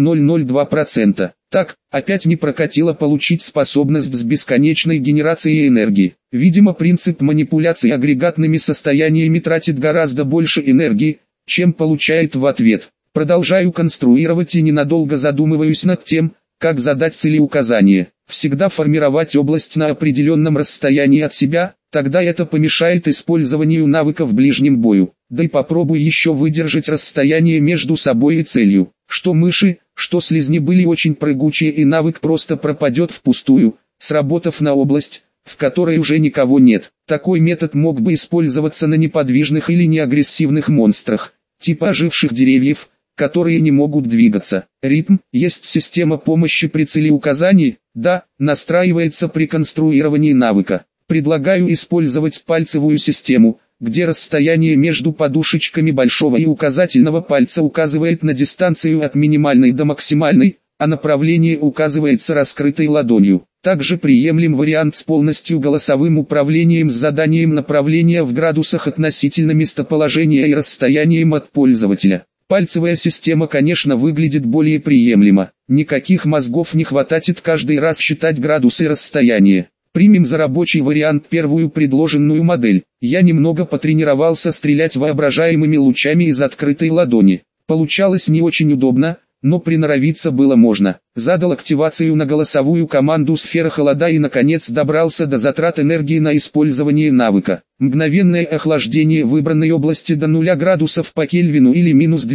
0,02%. Так, опять не прокатило получить способность с бесконечной генерацией энергии. Видимо, принцип манипуляции агрегатными состояниями тратит гораздо больше энергии, чем получает в ответ. Продолжаю конструировать и ненадолго задумываюсь над тем, как задать целеуказание. Всегда формировать область на определенном расстоянии от себя, тогда это помешает использованию навыка в ближнем бою. Да и попробуй еще выдержать расстояние между собой и целью. Что мыши, что слизни были очень прыгучие, и навык просто пропадет впустую, сработав на область, в которой уже никого нет. Такой метод мог бы использоваться на неподвижных или неагрессивных монстрах, типа оживших деревьев, которые не могут двигаться. Ритм. Есть система помощи при целеуказании? Да, настраивается при конструировании навыка. Предлагаю использовать пальцевую систему, где расстояние между подушечками большого и указательного пальца указывает на дистанцию от минимальной до максимальной, а направление указывается раскрытой ладонью. Также приемлем вариант с полностью голосовым управлением с заданием направления в градусах относительно местоположения и расстоянием от пользователя. Пальцевая система, конечно, выглядит более приемлемо. Никаких мозгов не хватает каждый раз считать градусы и расстояние. Примем за рабочий вариант первую предложенную модель. Я немного потренировался стрелять воображаемыми лучами из открытой ладони. Получалось не очень удобно, но приноровиться было можно. Задал активацию на голосовую команду «Сфера холода» и наконец добрался до затрат энергии на использование навыка. Мгновенное охлаждение выбранной области до 0 градусов по Кельвину или минус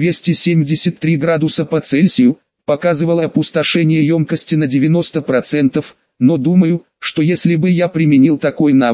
273 градуса по Цельсию, показывало опустошение емкости на 90%, но думаю, что если бы я применил такой навык,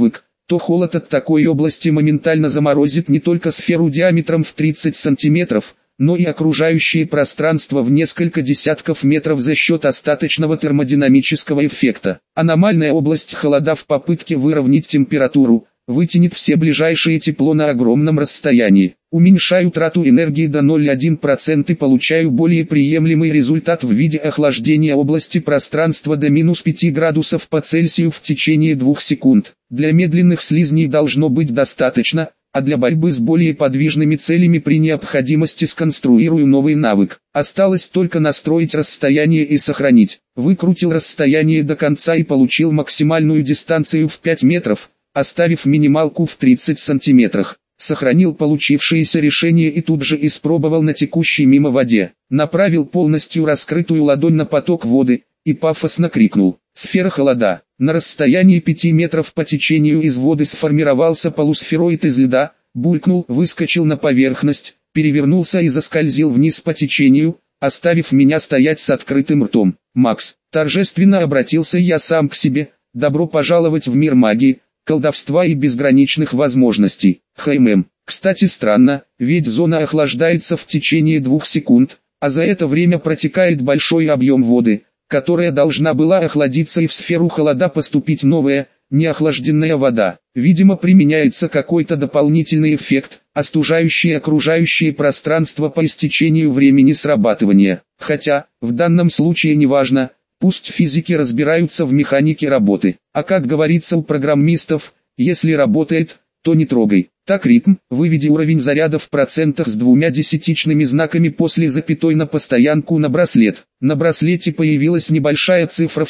то холод от такой области моментально заморозит не только сферу диаметром в 30 сантиметров, но и окружающее пространство в несколько десятков метров за счет остаточного термодинамического эффекта. Аномальная область холода в попытке выровнять температуру вытянет все ближайшее тепло на огромном расстоянии. Уменьшаю трату энергии до 0,1% и получаю более приемлемый результат в виде охлаждения области пространства до минус 5 градусов по Цельсию в течение 2 секунд. Для медленных слизней должно быть достаточно, а для борьбы с более подвижными целями при необходимости сконструирую новый навык. Осталось только настроить расстояние и сохранить. Выкрутил расстояние до конца и получил максимальную дистанцию в 5 метров, оставив минималку в 30 сантиметрах. Сохранил получившееся решение и тут же испробовал на текущей мимо воде. Направил полностью раскрытую ладонь на поток воды и пафосно крикнул: «Сфера холода». На расстоянии 5 метров по течению из воды сформировался полусфероид из льда, булькнул, выскочил на поверхность, перевернулся и заскользил вниз по течению, оставив меня стоять с открытым ртом. «Макс», торжественно обратился я сам к себе, — «добро пожаловать в мир магии, колдовства и безграничных возможностей». Кстати, странно, ведь зона охлаждается в течение 2 секунд, а за это время протекает большой объем воды, которая должна была охладиться, и в сферу холода поступить новая, неохлажденная вода. Видимо, применяется какой-то дополнительный эффект, остужающий окружающее пространство по истечению времени срабатывания. Хотя, в данном случае неважно, пусть физики разбираются в механике работы. А как говорится у программистов, если работает, то не трогай. Так, ритм, выведи уровень заряда в процентах с 2 десятичными знаками после запятой на постоянку на браслет. На браслете появилась небольшая цифра в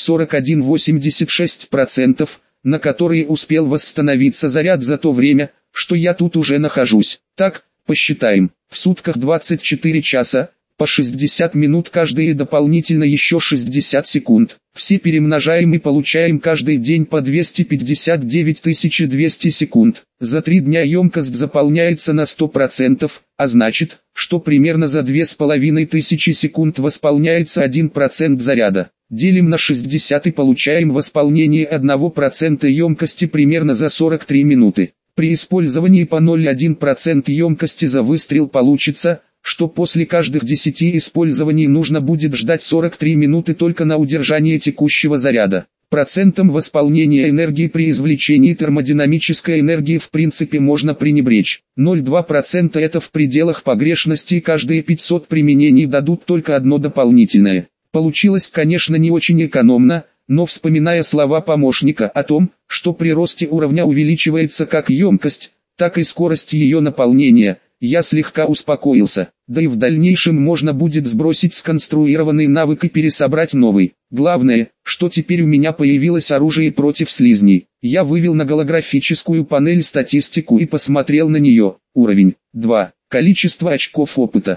41,86%, на которой успел восстановиться заряд за то время, что я тут уже нахожусь. Так, посчитаем, в сутках 24 часа, по 60 минут каждый и дополнительно еще 60 секунд. Все перемножаем и получаем каждый день по 259 200 секунд. За 3 дня емкость заполняется на 100%, а значит, что примерно за 2500 секунд восполняется 1% заряда. Делим на 60 и получаем восполнение 1% емкости примерно за 43 минуты. При использовании по 0,1% емкости за выстрел получится, что после каждых 10 использований нужно будет ждать 43 минуты только на удержание текущего заряда. Процентом восполнения энергии при извлечении термодинамической энергии в принципе можно пренебречь. 0,2% это в пределах погрешности, и каждые 500 применений дадут только одно дополнительное. Получилось, конечно, не очень экономно, но вспоминая слова помощника о том, что при росте уровня увеличивается как емкость, так и скорость ее наполнения, я слегка успокоился. Да и в дальнейшем можно будет сбросить сконструированный навык и пересобрать новый. Главное, что теперь у меня появилось оружие против слизней. Я вывел на голографическую панель статистику и посмотрел на нее. Уровень 2. Количество очков опыта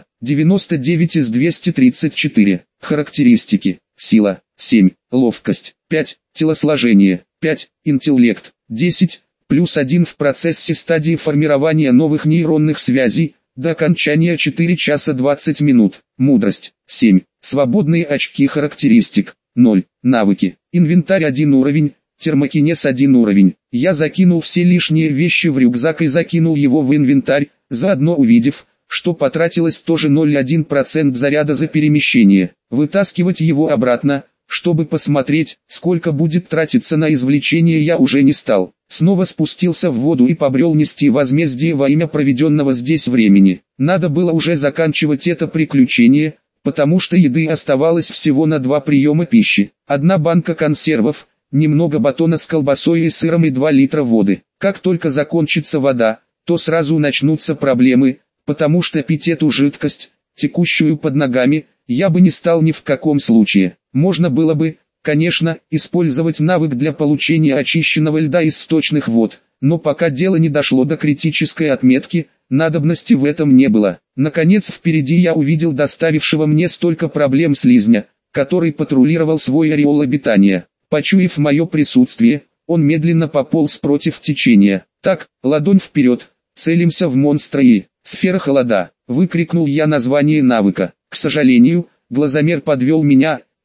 99 из 234. Характеристики: сила 7, ловкость 5, телосложение 5, интеллект 10, +1 в процессе стадии формирования новых нейронных связей, до окончания 4 часа 20 минут, мудрость 7, свободные очки характеристик 0, навыки, инвентарь 1 уровень, термокинез 1 уровень. Я закинул все лишние вещи в рюкзак и закинул его в инвентарь, заодно увидев, что потратилось тоже 0,1% заряда за перемещение. Вытаскивать его обратно, чтобы посмотреть, сколько будет тратиться на извлечение, я уже не стал. Снова спустился в воду и побрел нести возмездие во имя проведенного здесь времени. Надо было уже заканчивать это приключение, потому что еды оставалось всего на 2 приема пищи. 1 банка консервов, немного батона с колбасой и сыром и 2 литра воды. Как только закончится вода, то сразу начнутся проблемы, потому что пить эту жидкость, текущую под ногами, я бы не стал ни в каком случае. Можно было бы, конечно, использовать навык для получения очищенного льда из сточных вод, но пока дело не дошло до критической отметки, надобности в этом не было. Наконец впереди я увидел доставившего мне столько проблем слизня, который патрулировал свой ореол обитания. Почуяв мое присутствие, он медленно пополз против течения. Так, ладонь вперед, целимся в монстра и... «Сфера холода», — выкрикнул я название навыка. К сожалению, глазомер подвел меня,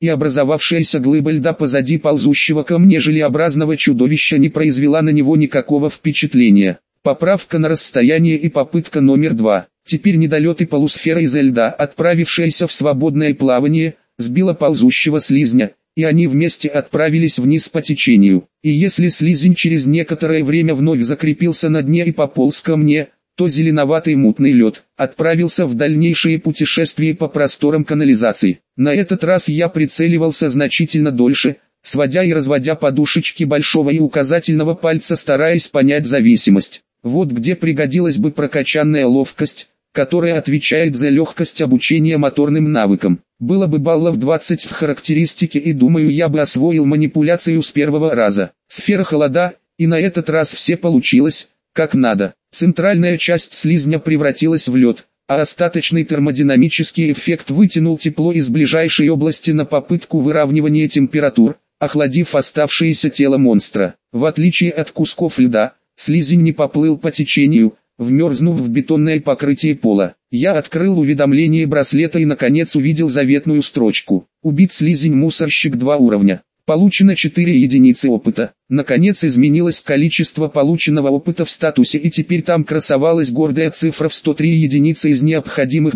и образовавшаяся глыба льда позади ползущего ко мне желеобразного чудовища не произвела на него никакого впечатления. Поправка на расстояние и попытка номер 2. Теперь недолеты полусферы изо льда, отправившаяся в свободное плавание, сбила ползущего слизня, и они вместе отправились вниз по течению. И если слизень через некоторое время вновь закрепился на дне и пополз ко мне, то зеленоватый мутный лед отправился в дальнейшее путешествие по просторам канализации. На этот раз я прицеливался значительно дольше, сводя и разводя подушечки большого и указательного пальца, стараясь понять зависимость. Вот где пригодилась бы прокачанная ловкость, которая отвечает за легкость обучения моторным навыкам. Было бы баллов 20 в характеристике, и думаю, я бы освоил манипуляцию с первого раза. Сфера холода, и на этот раз все получилось, как надо. Центральная часть слизня превратилась в лед, а остаточный термодинамический эффект вытянул тепло из ближайшей области на попытку выравнивания температур, охладив оставшееся тело монстра. В отличие от кусков льда, слизень не поплыл по течению, вмерзнув в бетонное покрытие пола. Я открыл уведомление браслета и наконец увидел заветную строчку. Убит слизень-мусорщик 2 уровня. Получено 4 единицы опыта. Наконец изменилось количество полученного опыта в статусе, и теперь там красовалась гордая цифра в 103 единицы из необходимых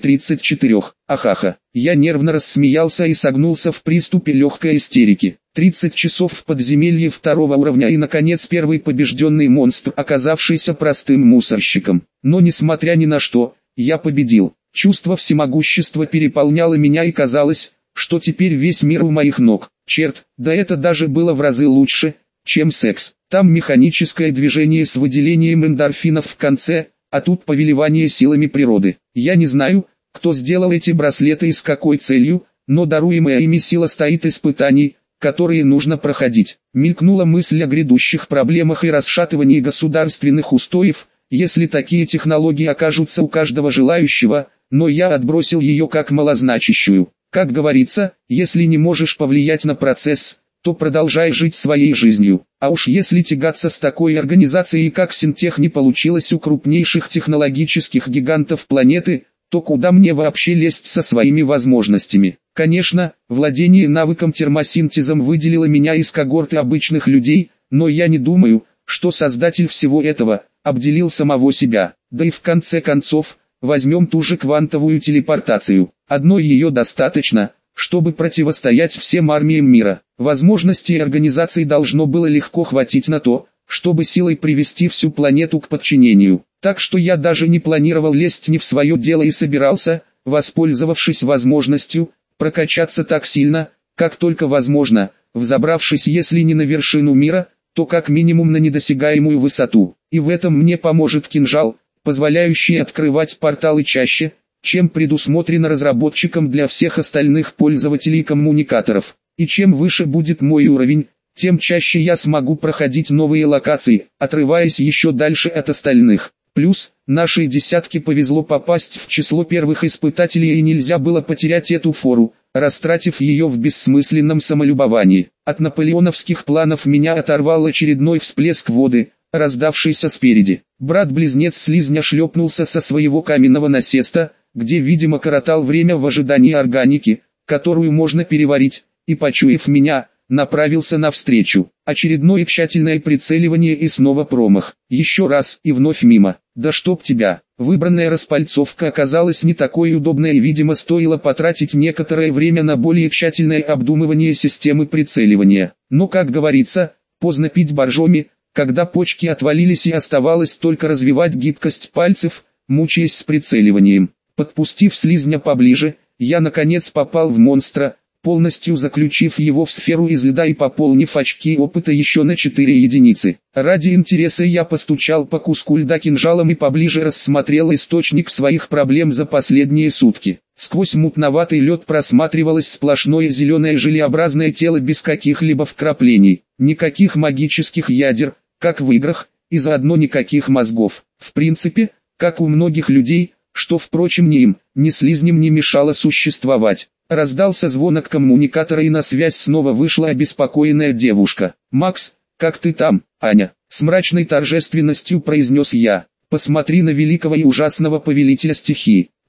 234. Ахаха. Я нервно рассмеялся и согнулся в приступе легкой истерики. 30 часов в подземелье 2 уровня и наконец первый побежденный монстр, оказавшийся простым мусорщиком. Но несмотря ни на что, я победил. Чувство всемогущества переполняло меня, и казалось, что теперь весь мир у моих ног. Черт, да это даже было в разы лучше, чем секс. Там механическое движение с выделением эндорфинов в конце, а тут повелевание силами природы. Я не знаю, кто сделал эти браслеты и с какой целью, но даруемая ими сила стоит испытаний, которые нужно проходить. Мелькнула мысль о грядущих проблемах и расшатывании государственных устоев, если такие технологии окажутся у каждого желающего, но я отбросил ее как малозначащую. Как говорится, если не можешь повлиять на процесс, то продолжай жить своей жизнью. А уж если тягаться с такой организацией, как Синтех, не получилось у крупнейших технологических гигантов планеты, то куда мне вообще лезть со своими возможностями? Конечно, владение навыком термосинтезом выделило меня из когорты обычных людей, но я не думаю, что создатель всего этого обделил самого себя. Да и в конце концов, возьмем ту же квантовую телепортацию. Одной ее достаточно, чтобы противостоять всем армиям мира. Возможностей организации должно было легко хватить на то, чтобы силой привести всю планету к подчинению. Так что я даже не планировал лезть не в свое дело и собирался, воспользовавшись возможностью, прокачаться так сильно, как только возможно, взобравшись если не на вершину мира, то как минимум на недосягаемую высоту. И в этом мне поможет кинжал, позволяющий открывать порталы чаще, чем предусмотрено разработчиком для всех остальных пользователей коммуникаторов. И чем выше будет мой уровень, тем чаще я смогу проходить новые локации, отрываясь еще дальше от остальных. Плюс, нашей десятке повезло попасть в число первых испытателей, и нельзя было потерять эту фору, растратив ее в бессмысленном самолюбовании. От наполеоновских планов меня оторвал очередной всплеск воды, раздавшийся спереди. Брат-близнец слизня шлепнулся со своего каменного насеста, где видимо коротал время в ожидании органики, которую можно переварить, и, почуяв меня, направился навстречу. Очередное тщательное прицеливание и снова промах. Еще раз и вновь мимо. Да чтоб тебя. Выбранная распальцовка оказалась не такой удобной, и видимо стоило потратить некоторое время на более тщательное обдумывание системы прицеливания. Но, как говорится, поздно пить боржоми, когда почки отвалились и оставалось только развивать гибкость пальцев, мучаясь с прицеливанием. Подпустив слизня поближе, я наконец попал в монстра, полностью заключив его в сферу из льда и пополнив очки опыта еще на 4 единицы. Ради интереса я постучал по куску льда кинжалом и поближе рассмотрел источник своих проблем за последние сутки. Сквозь мутноватый лед просматривалось сплошное зеленое желеобразное тело без каких-либо вкраплений, никаких магических ядер, как в играх, и заодно никаких мозгов. В принципе, как у многих людей, что впрочем ни им, ни слизням не мешало существовать. Раздался звонок коммуникатора, и на связь снова вышла обеспокоенная девушка. «Макс, как ты там, Аня?» С мрачной торжественностью произнес я. «Посмотри на великого и ужасного повелителя стихий.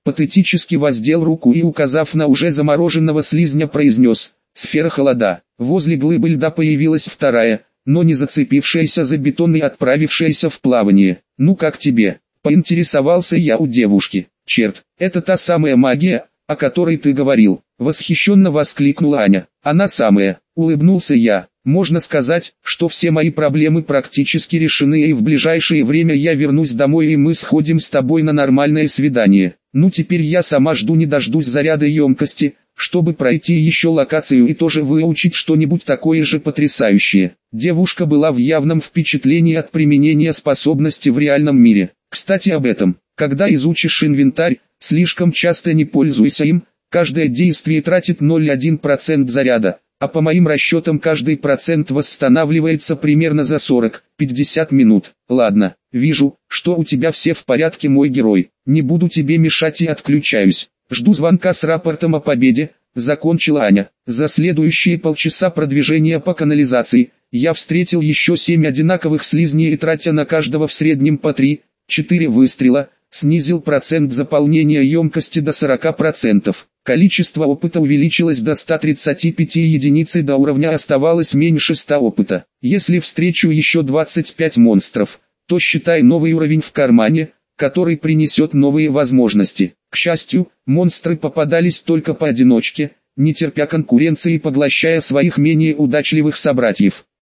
Патетически воздел руку и, указав на уже замороженного слизня, произнес: «Сфера холода». Возле глыбы льда появилась вторая, но не зацепившаяся за бетон и отправившаяся в плавание. «Ну как тебе?» — поинтересовался я у девушки. «Черт, это та самая магия, о которой ты говорил», — восхищенно воскликнула Аня. «Она самая», — улыбнулся я. «Можно сказать, что все мои проблемы практически решены, и в ближайшее время я вернусь домой и мы сходим с тобой на нормальное свидание. Ну теперь я сама жду не дождусь заряда емкости, чтобы пройти еще локацию и тоже выучить что-нибудь такое же потрясающее». Девушка была в явном впечатлении от применения способности в реальном мире. «Кстати об этом, когда изучишь инвентарь, слишком часто не пользуйся им, каждое действие тратит 0,1% заряда. А по моим расчетам каждый процент восстанавливается примерно за 40-50 минут. Ладно, вижу, что у тебя все в порядке, мой герой. Не буду тебе мешать и отключаюсь. Жду звонка с рапортом о победе», — закончила Аня. За следующие полчаса продвижения по канализации, я встретил еще 7 одинаковых слизней и, тратя на каждого в среднем по 3-4 выстрела, снизил процент заполнения емкости до 40%. Количество опыта увеличилось до 135 единиц и до уровня оставалось меньше 100 опыта. Если встречу еще 25 монстров, то считай новый уровень в кармане, который принесет новые возможности. К счастью, монстры попадались только поодиночке, не терпя конкуренции и поглощая своих менее удачливых собратьев.